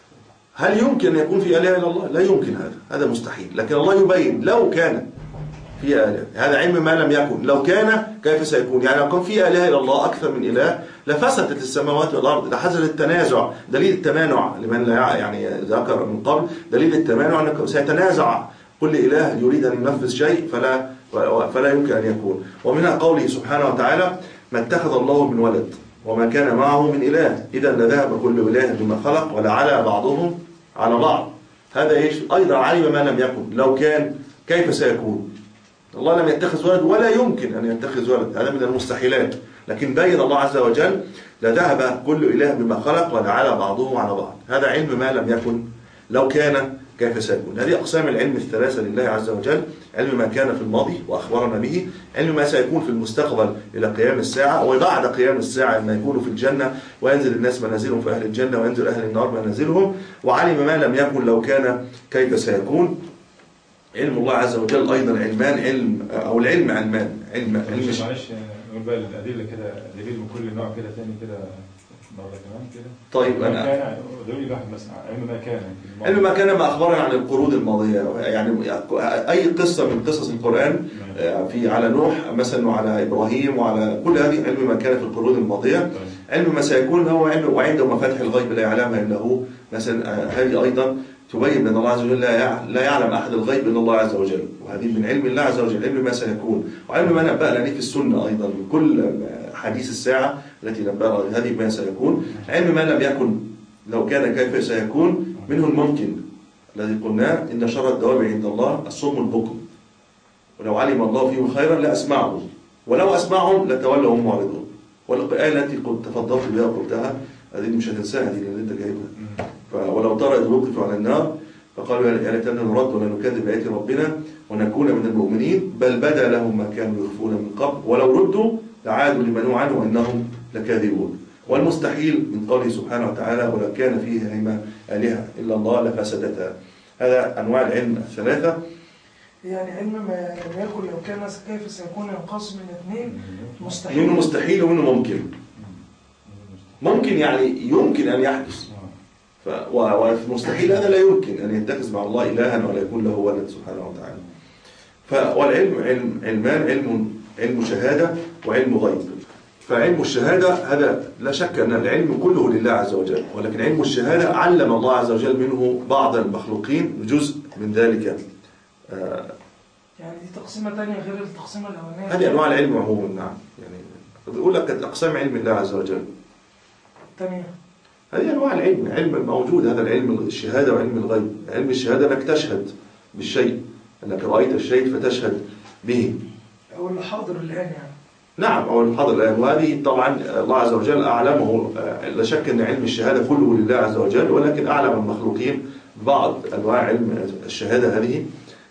هل يمكن ان يكون في آلهة إلا الله؟ لا يمكن هذا. هذا مستحيل. لكن الله يبين لو كان في آلهة. هذا علم ما لم يكن لو كان كيف سيكون. يعني لو كان في آلهة إلا الله أكثر من إله لفسدت السماوات والأرض لحصل التنازع. دليل التمانع لمن لا يعني ذكر من قبل دليل التمانع أنه سيتنازع كل إله يريد أن ينفذ شيء فلا فلا يمكن أن يكون. ومنها قوله سبحانه وتعالى ما اتخذ الله من ولد وما كان معه من إله إذا لذهب كل إله بما خلق ولعلى بعضهم على بعض. هذا إيش أيضا علم ما لم يكن لو كان كيف سيكون. الله لم يتخذ ولد ولا يمكن أن يتخذ ولد. هذا من المستحيلات. لكن بين الله عز وجل لذهب كل إله بما خلق ولعلى بعضهم على بعض. هذا علم ما لم يكن لو كان كيف سيكون. هذه أقسام العلم الثلاثة لله عز وجل: علم ما كان في الماضي وأخبرنا به، علم ما سيكون في المستقبل إلى قيام الساعة، وبعد قيام الساعة ما يكون في الجنة وينزل الناس منازلهم في أهل الجنة وينزل أهل النار منازلهم، وعلم ما لم يكن لو كان كيف سيكون. علم الله عز وجل أيضا علمان، علم أو العلم علمان، علم علم معلش نقول بقى الأدلة كده، دليل من كل نوع كده تاني كده مرة كمان كده. طيب أنا كان دليل واحد مثلا علم ما كان علم ما كان ما أخبرنا عن القرون الماضية، يعني أي قصة من قصص القرآن في على نوح مثلا وعلى إبراهيم وعلى كل هذه علم ما كان في القرون الماضية. علم ما سيكون هو علم وعنده مفاتح الغيب لا يعلمها إلا هو، مثلا هذه أيضا تبين أن الله عز وجل لا يعلم أحد الغيب إلا الله عز وجل، وهذه من علم الله عز وجل، علم ما سيكون. وعلم ما نبأنا به في السنة أيضا من كل حديث الساعة التي نبأنا، هذه ما سيكون. علم ما لم يكن لو كان كيف سيكون، منه الممكن الذي قلناه: إن شر الدواب عند الله الصم البكم، ولو علم الله فيهم خيرا لأسمعهم ولو أسمعهم لتولوا هم معرضون. والآية التي كنت تفضلت بها وقلتها هذه مش هتنساها، هذه اللي أنت جايبها: ولو ترى إذ وقفوا على النار فقالوا يا ليتنا نرد ولا نكذب بآيات ربنا ونكون من المؤمنين بل بدا لهم ما كانوا يخفون من قبل ولو ردوا لعادوا لما نهوا عنه وإنهم لكاذبون. والمستحيل من قوله سبحانه وتعالى: ولو كان فيهما آلهة إلا الله لفسدتا. هذا أنواع العلم الثلاثة. يعني علم ما لم يكن لو كان كيف سيكون ينقسم من اثنين: مستحيل، منه مستحيل ومنه ممكن. ممكن يعني يمكن أن يحدث، والمستحيل هذا لا يمكن أن يتخذ مع الله إلها ولا يكون له ولد سبحانه وتعالى. والعلم علم علمان: علم علم شهادة وعلم غيب. فعلم الشهادة هذا لا شك أن العلم كله لله عز وجل، ولكن علم الشهادة علم الله عز وجل منه بعض المخلوقين جزء من ذلك. يعني دي تقسيمة تانية غير التقسيمة الأولانية. هذه أنواع العلم عموما. نعم، يعني بيقول لك أقسام علم الله عز وجل تانية. هذه أنواع العلم، علم موجود، هذا العلم الشهادة وعلم الغيب. علم الشهادة أنك تشهد بالشيء، أنك رأيت الشيء فتشهد به، أو الحاضر الآن يعني. نعم، أو الحاضر الآن. وهذه طبعا الله عز وجل أعلمه، لا شك أن علم الشهادة كله لله عز وجل، ولكن أعلم المخلوقين ببعض أنواع علم الشهادة هذه.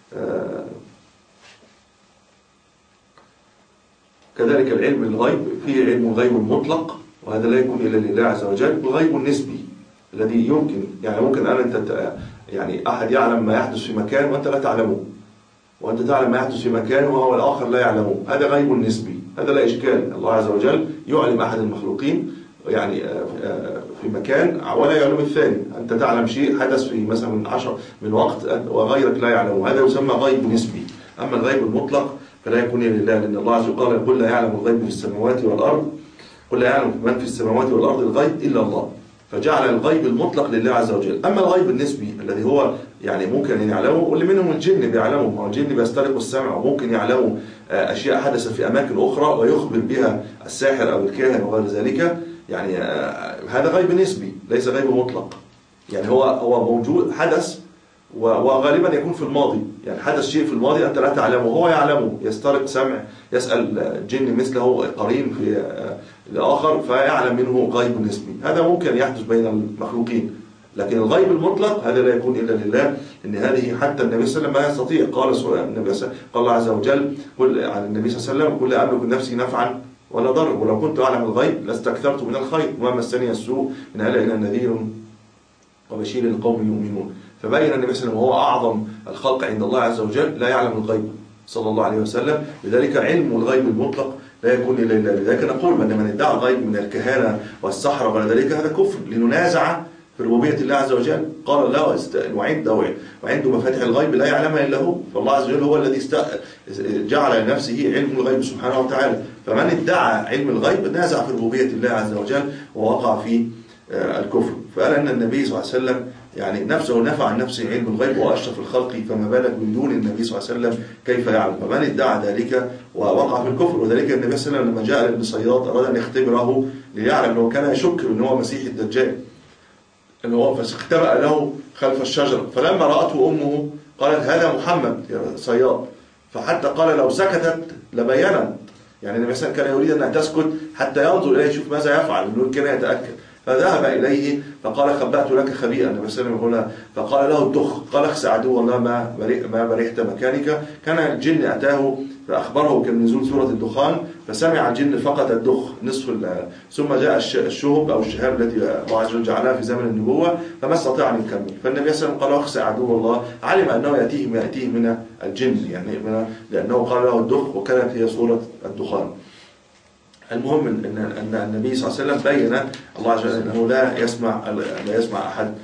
كذلك العلم الغيب فيه علم غيب مطلق، وهذا لا يكون إلا لله عز وجل. والغيب النسبي الذي يمكن، يعني ممكن أن أنت يعني أحد يعلم ما يحدث في مكان وأنت لا تعلمه، وأنت تعلم ما يحدث في مكان وهو الآخر لا يعلمه، هذا غيب نسبي، هذا لا إشكال. الله عز وجل يعلم أحد المخلوقين يعني في مكان ولا يعلم الثاني. أنت تعلم شيء حدث في مثلا من عشر من وقت وغيرك لا يعلمه، هذا يسمى غيب نسبي. أما الغيب المطلق فلا يكون إلا لله، لأن الله عز وجل قال: قل لا يعلم الغيب في السماوات والأرض، قل لا يعلم من في السماوات والأرض الغيب إلا الله. فجعل الغيب المطلق لله عز وجل. أما الغيب النسبي الذي هو يعني ممكن أن يعلمه، واللي منهم الجن بيعلمه، ما هو الجن بيسترق السمع وممكن يعلموا أشياء حدثت في أماكن أخرى ويخبر بها الساحر أو الكاهن وغير ذلك، يعني هذا غيب نسبي ليس غيب مطلق. يعني هو هو موجود، حدث وغالبا يكون في الماضي، يعني حدث شيء في الماضي أنت لا تعلمه، هو يعلمه، يسترق سمع، يسأل جن مثله قرين في الآخر فيعلم منه غيب نسبي. هذا ممكن يحدث بين المخلوقين، لكن الغيب المطلق هذا لا يكون إلا لله، إن هذه حتى النبي صلى الله عليه وسلم ما يستطيع. قال النبي قال الله عز وجل: قل عن النبي صلى الله عليه وسلم: قل لا أملك نفسي نفعا ولا ضر ولو كنت أعلم الغيب لاستكثرت من الخير وما مسني السوء إن أنا إلا نذير وبشير لقوم يؤمنون. فبين النبي صلى الله عليه وسلم وهو أعظم الخلق عند الله عز وجل لا يعلم الغيب صلى الله عليه وسلم، لذلك علم الغيب المطلق لا يكون إلا لله. لذلك نقول أن من ادعى الغيب من الكهنة والسحرة وغير ذلك هذا كفر، لننازع في ربوبية الله عز وجل. قال الله: وعنده وعنده مفاتيح الغيب لا يعلمها إلا هو. فالله عز وجل هو الذي جعل لنفسه علم الغيب سبحانه وتعالى. فمن ادعى علم الغيب نازع في ربوبية الله عز وجل ووقع في الكفر. فقال أن النبي صلى الله عليه وسلم يعني نفسه نفع عن نفسه علم الغيب وأشرف الخلق، فما بالك من دون النبي صلى الله عليه وسلم كيف يعلم؟ فمن ادعى ذلك ووقع في الكفر. وذلك النبي صلى الله عليه وسلم لما جاء لابن صياد أراد أن يختبره ليعلم لو كان يشك أن هو مسيح الدجال، أنه هو فاختبأ له خلف الشجرة، فلما رأته أمه قالت: هذا محمد يا صياد. فحتى قال: لو سكتت لبينت، يعني النبي صلى الله عليه وسلم كان يريد أنها تسكت حتى ينظر إليه يشوف ماذا يفعل، أنه كان يتأكد. فذهب إليه فقال خبأت لك خبيئا. النبي صلى الله عليه وسلم فقال له الدخ، قال اخس عدو الله ما ما برحت مكانك. كان الجن أتاه فأخبره كان نزول سورة الدخان، فسمع الجن فقط الدخ نصف الليل، ثم جاء الشهب أو الشهاب التي الله عز وجل جعلها في زمن النبوة فما استطاع أن يكمل. فالنبي صلى الله عليه وسلم قال اخس عدو الله، علم أنه يأتيه ما يأتيه من الجن يعني من لأنه قال له الدخ وكانت هي سورة الدخان. المهم ان ان النبي صلى الله عليه وسلم بين الله عز وجل انه لا يسمع لا يسمع احد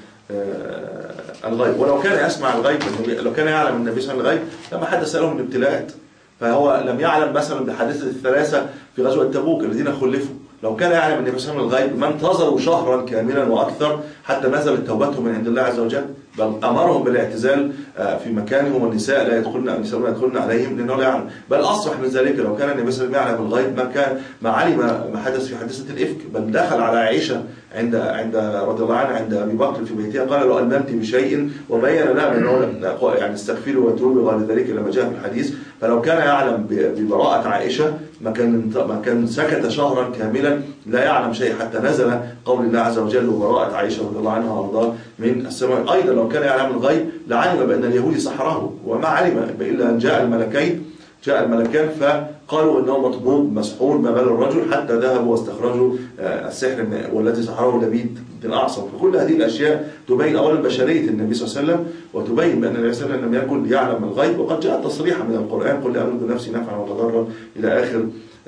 الغيب، ولو كان يسمع الغيب لو كان يعلم النبي صلى الله عليه وسلم لما حدث لهم الابتلاءات، فهو لم يعلم مثلا بحادثه الثلاثه في غزوه تبوك الذين خلفوا، لو كان يعلم النبي صلى الله عليه وسلم الغيب ما انتظروا شهرا كاملا واكثر حتى نزلت توبتهم من عند الله عز وجل، بل امرهم بالاعتزال في مكانهم والنساء لا يدخلن النساء لا يدخلن عليهم لانه لا يعلم. بل اصرح من ذلك لو كان النبي صلى الله عليه وسلم يعلم الغيب ما كان ما علم ما حدث في حادثه الافك، بل دخل على عائشه عند عند رضي الله عنها عند ابي بكر في بيتها قال لو الممت بشيء وبين لها انه يعني استغفروا واتوبوا وغير ذلك لما جاء في الحديث. فلو كان يعلم ببراءه عائشه ما كان ما كان سكت شهرا كاملا لا يعلم شيء حتى نزل قول الله عز وجل وبراءه عائشه رضي الله عنها وارضاها من السماء. ايضا لو كان يعلم الغيب لعلم بان اليهود سحره، وما علم الا ان جاء الملكين جاء الملكان فقالوا انه مطبوب مسحور ما بال الرجل حتى ذهبوا واستخرجوا السحر والتي سحره لبيد بن اعصم. فكل هذه الاشياء تبين اولا بشريه النبي صلى الله عليه وسلم، وتبين بان النبي صلى الله عليه وسلم لم يكن يعلم الغيب، وقد جاء تصريحا من القران قل لا املك نفسي نفعا ولا ضرا الى اخر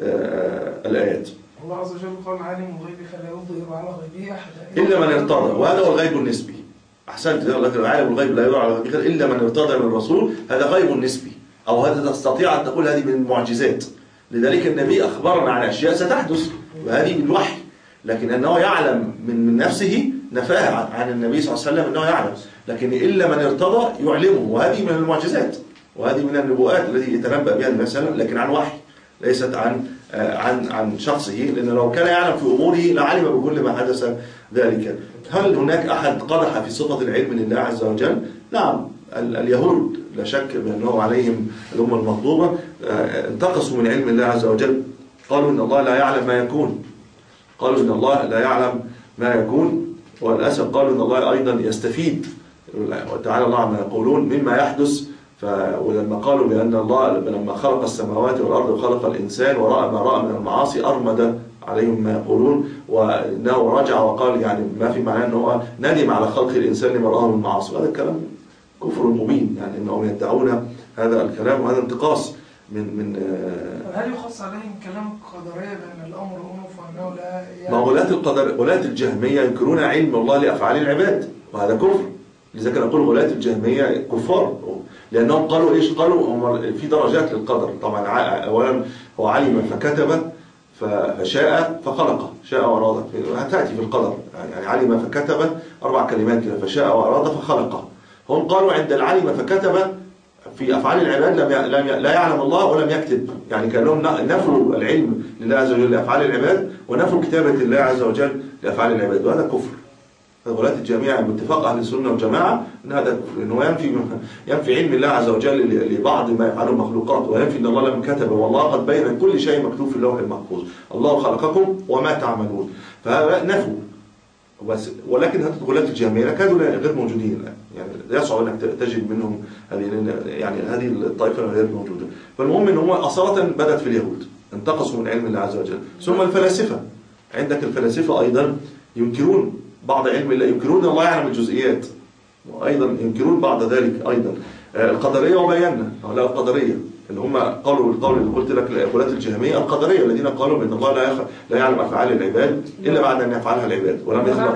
الايات. الله عز وجل قال عالم الغيب فلا يظهر على غيبه احدا الا من ارتضى، وهذا هو الغيب النسبي. احسنت، عالم الغيب لا يظهر على غيبه الا من ارتضى من الرسول، هذا غيب نسبي، او هذا تستطيع ان تقول هذه من المعجزات. لذلك النبي اخبرنا عن اشياء ستحدث وهذه بالوحي، لكن انه يعلم من نفسه نفاها عن النبي صلى الله عليه وسلم انه يعلم، لكن الا من ارتضى يعلمه، وهذه من المعجزات وهذه من النبوءات التي يتنبأ بها النبي صلى الله عليه وسلم، لكن عن وحي ليست عن عن عن شخصه، لان لو كان يعلم في اموره لعلم بكل ما حدث ذلك. هل هناك احد قدح في صفه العلم لله عز وجل؟ نعم، اليهود لا شك بانه عليهم الامه المغضوبه انتقصوا من علم الله عز وجل، قالوا ان الله لا يعلم ما يكون، قالوا ان الله لا يعلم ما يكون، وللاسف قالوا ان الله ايضا يستفيد وتعالى الله عما يقولون مما يحدث. ف... ولما قالوا بأن الله لما خلق السماوات والأرض وخلق الإنسان ورأى ما رأى من المعاصي أرمد عليهم ما يقولون، وإنه رجع وقال يعني ما في معناه أنه ندم على خلق الإنسان لما رآه من المعاصي. هذا الكلام كفر مبين، يعني أنهم يدعون هذا الكلام وهذا انتقاص من من هل يخص عليهم كلام القدرية بأن الأمر أنف وأنه لا يعني... ما غلاة القدر غلاة الجهمية ينكرون علم الله لأفعال العباد، وهذا كفر. لذلك نقول غلاة الجهمية كفار، لأنهم قالوا إيش؟ قالوا في درجات للقدر. طبعا أولا هو علم فكتب فشاء فخلق، شاء وأراد، هتأتي في القدر يعني علم فكتب أربع كلمات كده، فشاء وأراد فخلق. هم قالوا عند العلم فكتب في أفعال العباد لم لا يعلم الله ولم يكتب، يعني كأنهم نفوا العلم لله عز وجل لأفعال العباد ونفوا كتابة الله عز وجل لأفعال العباد، وهذا كفر. غلاة الجميع باتفاق أهل السنة والجماعة أن هذا كفر، أنه ينفي ينفي علم الله عز وجل لبعض ما يفعله المخلوقات، وينفي أن الله لم كتب، والله قد بين كل شيء مكتوب في اللوح المحفوظ، الله خلقكم وما تعملون، فهذا نفوا. بس ولكن هذه غلاة الجميع كانوا غير موجودين الآن، يعني يصعب أنك تجد منهم هذه يعني هذه الطائفة غير موجودة. فالمهم أن هم أصالة بدأت في اليهود، انتقصوا من علم الله عز وجل. ثم الفلاسفة، عندك الفلاسفة أيضا ينكرون بعض علم الله، ينكرون الله يعلم الجزئيات، وأيضا ينكرون بعد ذلك أيضا القدرية. وبينا هؤلاء القدرية اللي هم قالوا القول اللي قلت لك غلاة الجهمية القدرية الذين قالوا بأن الله لا لا يعلم أفعال العباد إلا بعد أن يفعلها العباد ولم يخلق.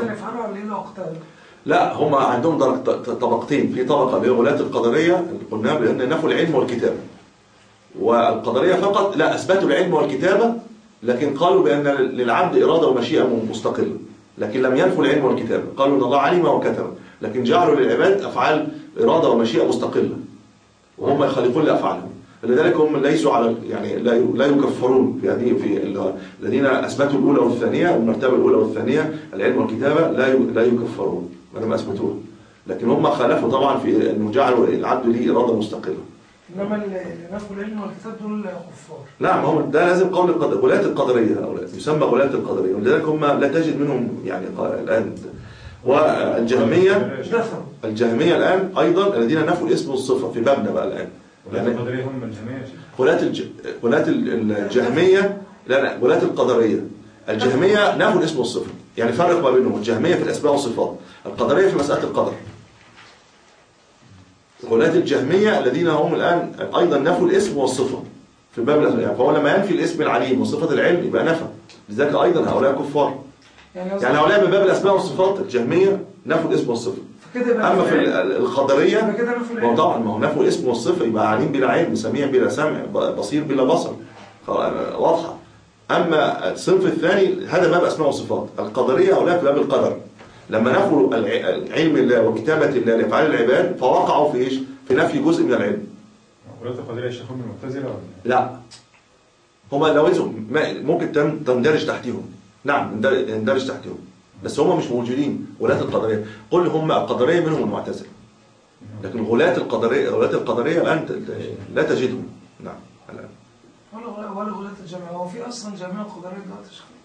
لا، هم عندهم طبقتين، في طبقة اللي هي غلاة القدرية اللي قلنا بأن نفوا العلم والكتابة، والقدرية فقط لا أثبتوا العلم والكتابة، لكن قالوا بأن للعبد إرادة ومشيئة مستقلة، لكن لم ينفوا العلم والكتابة. قالوا ان الله علم وكتب، لكن جعلوا للعباد افعال اراده ومشيئه مستقله، وهم يخالفون لافعالهم. لذلك هم ليسوا على يعني لا لا يكفرون في هذه في الذين اثبتوا الاولى والثانيه، المرتبه الاولى والثانيه العلم والكتابه لا لا يكفرون ولم اثبتوه، لكن هم خالفوا طبعا في انه جعلوا العبد له اراده مستقله. انما اللي نفوا العلم والكتاب دول كفار. لا، ما هو ده لازم قول القدر، غلاة القدرية هؤلاء يسمى غلاة القدرية، ولذلك هم لا تجد منهم يعني الآن. والجهمية الجهمية الآن أيضا الذين نفوا الاسم والصفة في بابنا بقى الآن. يعني القدرية هم الجهمية. غلاة الج... غلاة الجهمية لا لا غلاة القدرية. الجهمية نفوا الاسم والصفة، يعني فرق ما بينهم. الجهمية في الأسماء والصفات، القدرية في مسألة القدر. غلاة الجهمية الذين هم الآن أيضا نفوا الاسم والصفة في باب الأسماء، فهو لما ينفي الاسم العليم وصفة العلم يبقى نفى، لذلك أيضا هؤلاء كفار. يعني هؤلاء من باب الأسماء والصفات الجهمية نفوا الاسم والصفة. أما في القدرية ما طبعا ما هو نفوا الاسم والصفة يبقى عليم بلا علم، سميع بلا سمع، بصير بلا بصر، واضحة. أما الصنف الثاني هذا باب أسماء وصفات. القدرية هؤلاء في باب القدر، لما نفوا علم الله وكتابة الله لأفعال العباد فوقعوا في إيش؟ في نفي جزء من العلم. غلاة القدرية الشيخ هم المعتزلة ولا لا؟ هما لوزهم ممكن تندرج تحتهم، نعم يندرج تحتهم، بس هم مش موجودين. غلاة القدرية قل هم القدرية منهم المعتزلة، لكن غلاة القدرية غلاة القدرية الآن لا تجدهم. نعم الآن ولا ولا غلاة الجماعة. هو في أصلا جماعة قدرية دلوقتي شيخ؟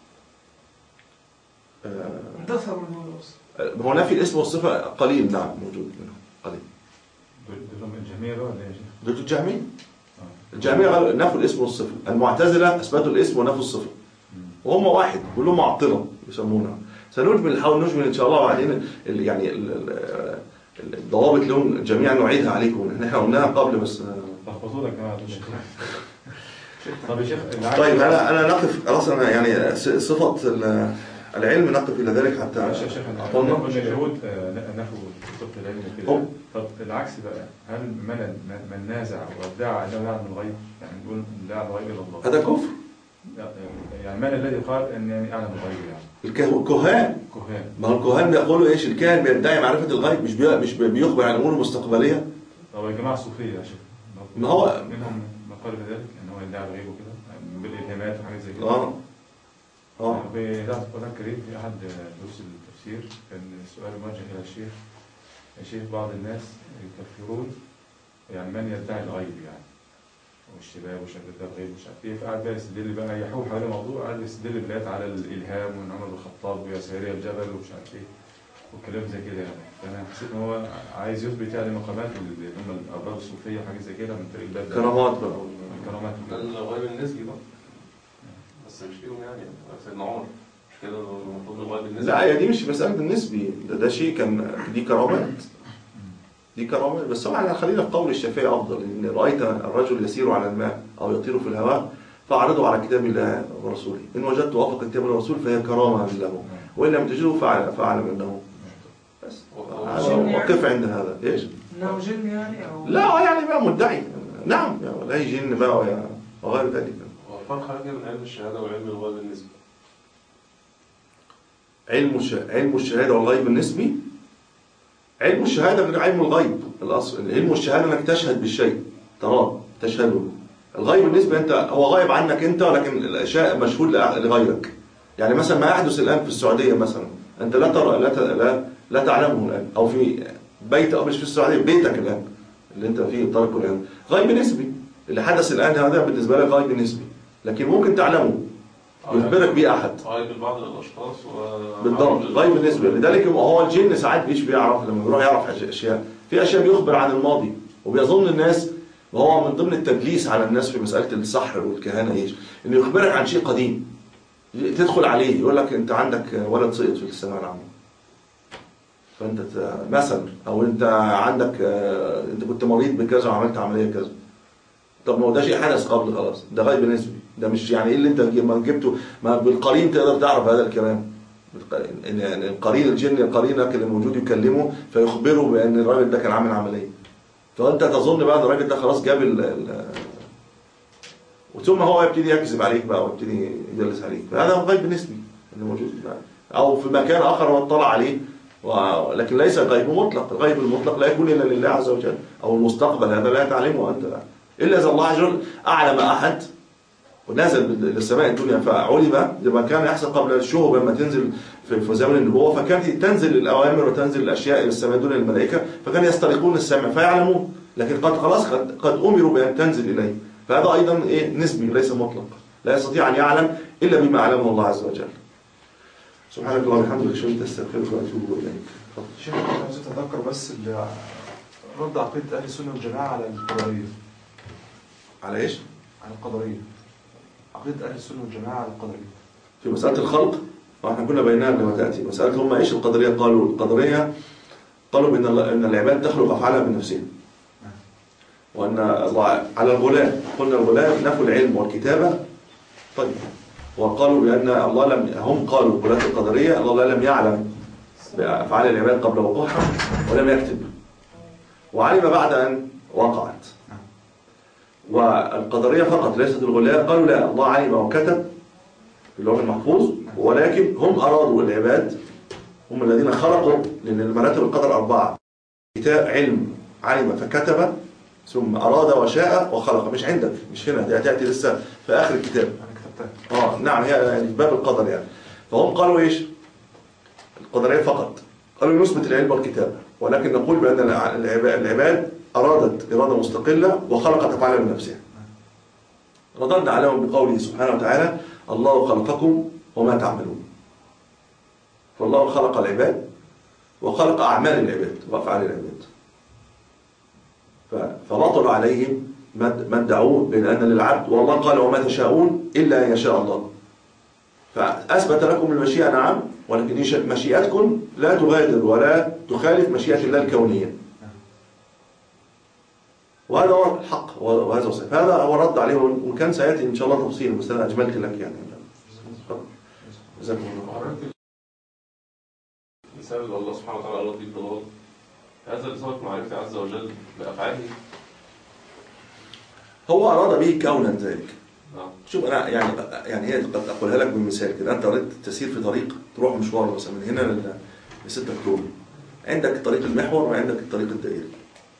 اندثروا دول أصلا. هو نفي الاسم والصفة قليل، نعم موجود منهم قليل. دول الجهمية بقى ولا ايه يا شيخ؟ دول الجهمية. الجهمية نفوا الاسم والصفة، المعتزلة أثبتوا الاسم ونفوا الصفة. وهم واحد كلهم معطلة يسمونها. سنجمل نحاول نجمل إن شاء الله بعدين يعني الضوابط لهم جميعا نعيدها عليكم، احنا قلناها قبل بس تحفظوا لك يا شيخ. طب يا شيخ طيب انا انا نقف خلاص. انا يعني صفة العلم نقف الى ذلك حتى يا شيخ قلنا ان اليهود نفوا صفة العلم وكده. طب العكس بقى، هل من من نازع وادعى انه يعلم الغيب، يعني نقول لا يعلم الغيب الا الله، هذا كفر؟ يعني من الذي قال ان يعلم الغيب؟ يعني الكهان. كهان. ما هو الكهان بيقولوا ايش؟ الكاهن بيدعي معرفة الغيب، مش بي... مش بيخبر عن الامور المستقبليه. طب يا جماعه الصوفيه يا شيخ ما هو منهم من قال بذلك ان هو يدعي الغيب وكده بالالهامات وحاجات زي كده. اه اه في إذاعة القرآن الكريم في احد دروس التفسير كان السؤال موجه الى الشيخ: يا شيخ بعض الناس يكفرون يعني من يدعي الغيب، يعني والشباب وشهادة الغيب ومش عارف ايه، فقعد بقى يستدل بقى يحول حوالين الموضوع، قعد يستدل بالايات على الالهام وان عمر بن الخطاب ويساري الجبل ومش عارف ايه وكلام زي كده. يعني فانا حسيت ان هو عايز يثبت يعني مقامات اللي هم الابرار الصوفيه وحاجات زي كده من طريق الباب ده. كرامات بقى. كرامات الغيب النسبي بقى، بس مش فيهم يعني سيدنا عمر مش كده المفروض الغيب النسبي. لا هي دي مش مساله النسبي، ده, ده شيء كان دي كرامات، دي كرامات. بس طبعا خلينا في قول الشافعي افضل، ان رايت الرجل يسير على الماء او يطير في الهواء فاعرضه على كتاب الله ورسوله، ان وجدت وافق كتاب الله ورسوله فهي كرامه له، وان لم تجده فاعلم انه بس وقف عند هذا. ايش؟ انه جن يعني او لا يعني بقى مدعي، نعم لا جن بقى وغير ذلك. فرق حاجه بين علم الشهاده وعلم الغيب النسبي. علم الش... علم الشهاده والغيب النسبي. علم الشهاده غير علم الغيب. الاصل علم الشهاده انك تشهد بالشيء تراه تشهده. الغيب النسبي انت هو غايب عنك انت، ولكن الاشياء مشهود لغيرك. يعني مثلا ما يحدث الان في السعوديه مثلا انت لا ترى لا ت... لا, لا تعلمه الان، او في بيت او مش في السعوديه بيتك الان اللي انت فيه تركه الان غيب نسبي. اللي حدث الان هذا بالنسبه لك غيب نسبي، لكن ممكن تعلمه يخبرك به احد. غيب بعض الاشخاص و بالضبط غيب بالنسبه. لذلك هو الجن ساعات ايش بيعرف لما بيروح يعرف اشياء، في اشياء بيخبر عن الماضي وبيظن الناس، وهو من ضمن التدليس على الناس في مساله السحر والكهانه ايش؟ انه يخبرك عن شيء قديم تدخل عليه يقول لك انت عندك ولد سقط في الثانويه العامه، فانت مثلا، او انت عندك انت كنت مريض بكذا وعملت عمليه كذا. طب ما هو ده شيء حدث قبل خلاص، ده غيب نسبي، ده مش يعني ايه اللي انت ما جبته، ما بالقرين تقدر تعرف هذا الكلام. ان القرين الجن القرينك اللي موجود يكلمه فيخبره بان الراجل ده كان عامل عمليه، فانت تظن بقى ان الراجل ده خلاص جاب ال وثم هو يبتدي يكذب عليك بقى ويبتدي يدلس عليك، فهذا غيب نسبي اللي موجود بقى. او في مكان اخر هو اطلع عليه ولكن ليس غيب مطلق. الغيب المطلق لا يكون الا لله عز وجل، او المستقبل هذا لا تعلمه انت الا اذا الله عز وجل اعلم احد ونزل للسماء الدنيا فعلم لما كان يحصل قبل الشهب لما تنزل في زمن النبوة، فكانت تنزل الأوامر وتنزل الأشياء إلى السماء دون الملائكة، فكان يسترقون السمع فيعلمون، لكن قد خلاص قد, قد أمروا بأن تنزل إليه، فهذا أيضا إيه نسبي ليس مطلق، لا يستطيع أن يعلم إلا بما علمه الله عز وجل. سبحانك اللهم وبحمدك أشهد أن لا إله إلا أنت أستغفرك وأتوب إليك. شيخ أنا عايز أتذكر بس اللي رد عقيدة أهل السنة والجماعة على القدرية. على إيش؟ على القدرية. عقيدة أهل السنة والجماعة على القدرية. في مسألة الخلق، واحنا كنا بيناها لما تأتي مسألة هم إيش القدرية؟ قالوا القدرية قالوا بأن أن العباد تخلق أفعالها بنفسها. وأن على الغلاة قلنا الغلاة نفوا العلم والكتابة. طيب وقالوا بأن الله لم هم قالوا غلاة القدرية الله لم يعلم بأفعال العباد قبل وقوعها ولم يكتب، وعلم بعد أن وقعت. والقدرية فقط ليست الغلاة قالوا لا، الله علم وكتب في اللوح المحفوظ، ولكن هم أرادوا العباد هم الذين خلقوا، لأن مراتب القدر أربعة: كتاب علم علم فكتب، ثم أراد وشاء وخلق. مش عندك، مش هنا، دي هتأتي لسه في آخر الكتاب. أنا كتبتها. آه نعم، هي يعني في باب القدر يعني. فهم قالوا إيش؟ القدرية فقط قالوا نثبت العلم والكتاب، ولكن نقول بأن العباد أرادت إرادة مستقلة وخلقت أفعالها بنفسها. رددنا عليهم بقوله سبحانه وتعالى: الله خلقكم وما تعملون. فالله خلق العباد وخلق أعمال العباد وأفعال العباد، فبطل عليهم ما ادعوه بين أن للعبد، والله قال وما تشاءون إلا أن يشاء الله. فأثبت لكم المشيئة نعم، ولكن مشيئتكم لا تغادر ولا تخالف مشيئة الله الكونية، وهذا هو الحق وهذا هو الصحيح. هذا هو الرد عليهم، وكان سيأتي إن شاء الله تفصيل، بس أنا أجملت لك يعني. جزاكم الله خير. مثال الله سبحانه وتعالى أراد بالضلال، هذا لسبب معرفة عز وجل بأفعاله. هو أراد به كونا ذلك. نعم. شوف أنا يعني يعني هي قد أقولها لك بمثال كده. أنت أردت تسير في طريق، تروح مشوار مثلا من هنا ل ستة أكتوبر، عندك طريق المحور وعندك الطريق الدائري.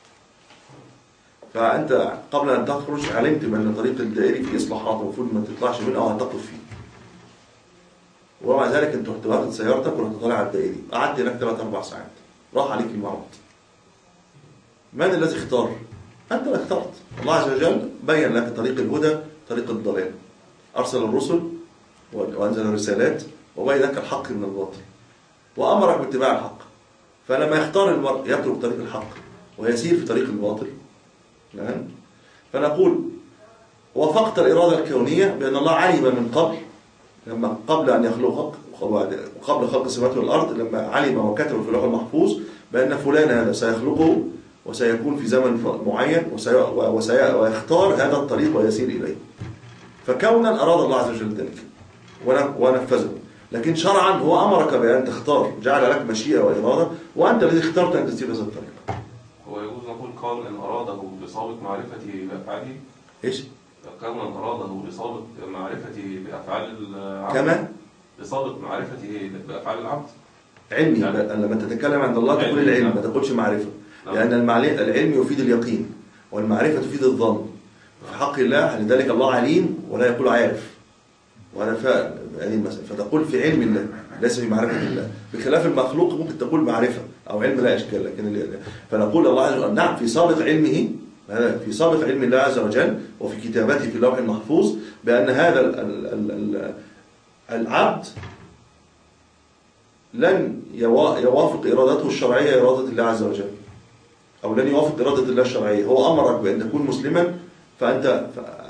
فأنت قبل أن تخرج علمت بأن الطريق الدائري فيه إصلاحات المفروض ما تطلعش منه أو هتقف فيه، ومع ذلك أنت رحت واخد سيارتك ورحت طالع على الدائري، قعدت هناك ثلاث أربع ساعات، راح عليك الموعد. من الذي اختار؟ أنت اللي اخترت. الله عز وجل بين لك طريق الهدى طريق الضلال، أرسل الرسل وأنزل الرسالات وبين لك الحق من الباطل وأمرك باتباع الحق. فلما يختار المرء يترك طريق الحق ويسير في طريق الباطل، نعم، فنقول وفقت الإرادة الكونية بأن الله علم من قبل، لما قبل أن يخلقك وقبل خلق السماوات والأرض، لما علم وكتب في اللوح المحفوظ بأن فلان هذا سيخلقه وسيكون في زمن معين ويختار هذا الطريق ويسير إليه. فكونا أراد الله عز وجل ذلك ونفذه، لكن شرعا هو أمرك بأن تختار، جعل لك مشيئة وإرادة، وأنت الذي اخترت أن تسير هذا الطريق. هو يجوز نقول قول إن أراده بسابق معرفته بأفعاله؟ إيش؟ كون أراده بسابق معرفته بأفعال العبد. كما؟ بسابق معرفته بأفعال العبد. علمي يعني لما تتكلم عند الله تقول العلم، ما تقولش معرفة، لأن العلم يفيد اليقين والمعرفة تفيد الظن. في حق الله لذلك الله عليم ولا يقول عارف، وهذا فعل يعني مثلا، فتقول في علم الله ليس في معرفة الله، بخلاف المخلوق ممكن تقول معرفة أو علم لا إشكال. لكن فنقول الله عز وجل نعم في سابق علمه، في سابق علم الله عز وجل وفي كتابته في اللوح المحفوظ بأن هذا ال ال ال ال العبد لن يوافق إرادته الشرعية إرادة الله عز وجل، أو لن يوافق إرادة الله الشرعية. هو أمرك بأن تكون مسلما، فأنت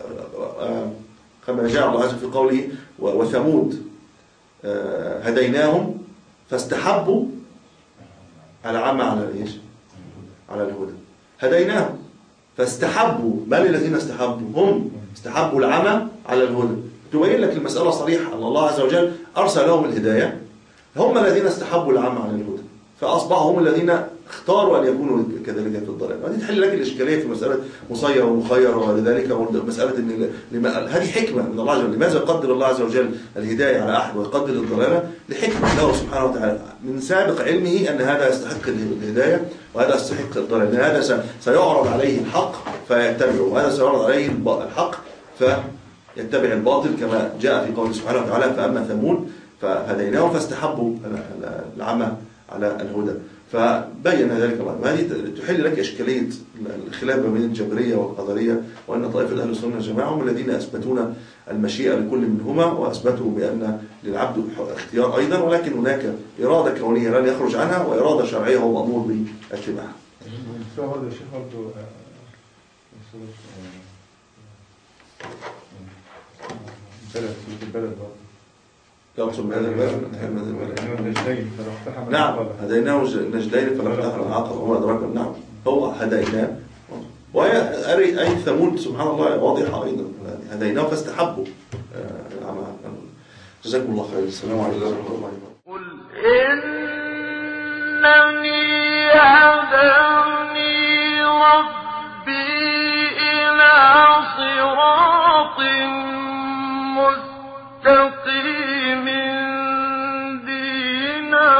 كما جاء الله عز وجل في قوله وثمود هديناهم فاستحبوا العمى على ايش؟ على الهدى. هديناهم فاستحبوا، من الذين استحبوا؟ هم استحبوا العمى على الهدى. تبين لك المسألة صريحة أن الله عز وجل أرسل لهم الهداية، هم الذين استحبوا العمى على الهدى، فأصبحوا هم الذين اختاروا أن يكونوا كذلك في الضلال. وهذه تحل لك الإشكالية في مسألة مسير ومخير، ولذلك مسألة أن هذه حكمة من الله عز وجل. لماذا يقدر الله عز وجل الهداية على أحد ويقدر الضلالة؟ لحكمة له سبحانه وتعالى من سابق علمه أن هذا يستحق الهداية وهذا يستحق الضلال، لأن هذا سيعرض عليه الحق فيتبعه، وهذا سيعرض عليه الحق يتبع الباطل كما جاء في قوله سبحانه وتعالى فأما ثمود فهديناهم فاستحبوا العمى على الهدى. فبين ذلك الله. وهذه تحل لك إشكالية الخلاف بين الجبرية والقدرية، وأن طائفة أهل السنة والجماعة هم الذين أثبتون المشيئة لكل منهما، وأثبتوا بأن للعبد اختيار أيضا، ولكن هناك إرادة كونية لن يخرج عنها، وإرادة شرعية هو مأمور باتباعها. السؤال برضه يا شيخ برضه البلد البلد برضه يقصد بهذا البلد نعم هديناه النجدين فلا اقتحم العقبة وما أدراك. نعم هو هديناه، وهي أي ثمود سبحان الله واضحة أيضا، هديناه فاستحبوا العمى. جزاكم الله خير. السلام عليكم ورحمة الله وبركاته. قل إنني هداني ربي إلى صراط مستقيم دينا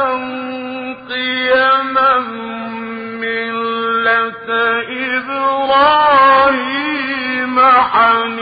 قيما ملة إبراهيم حنيفا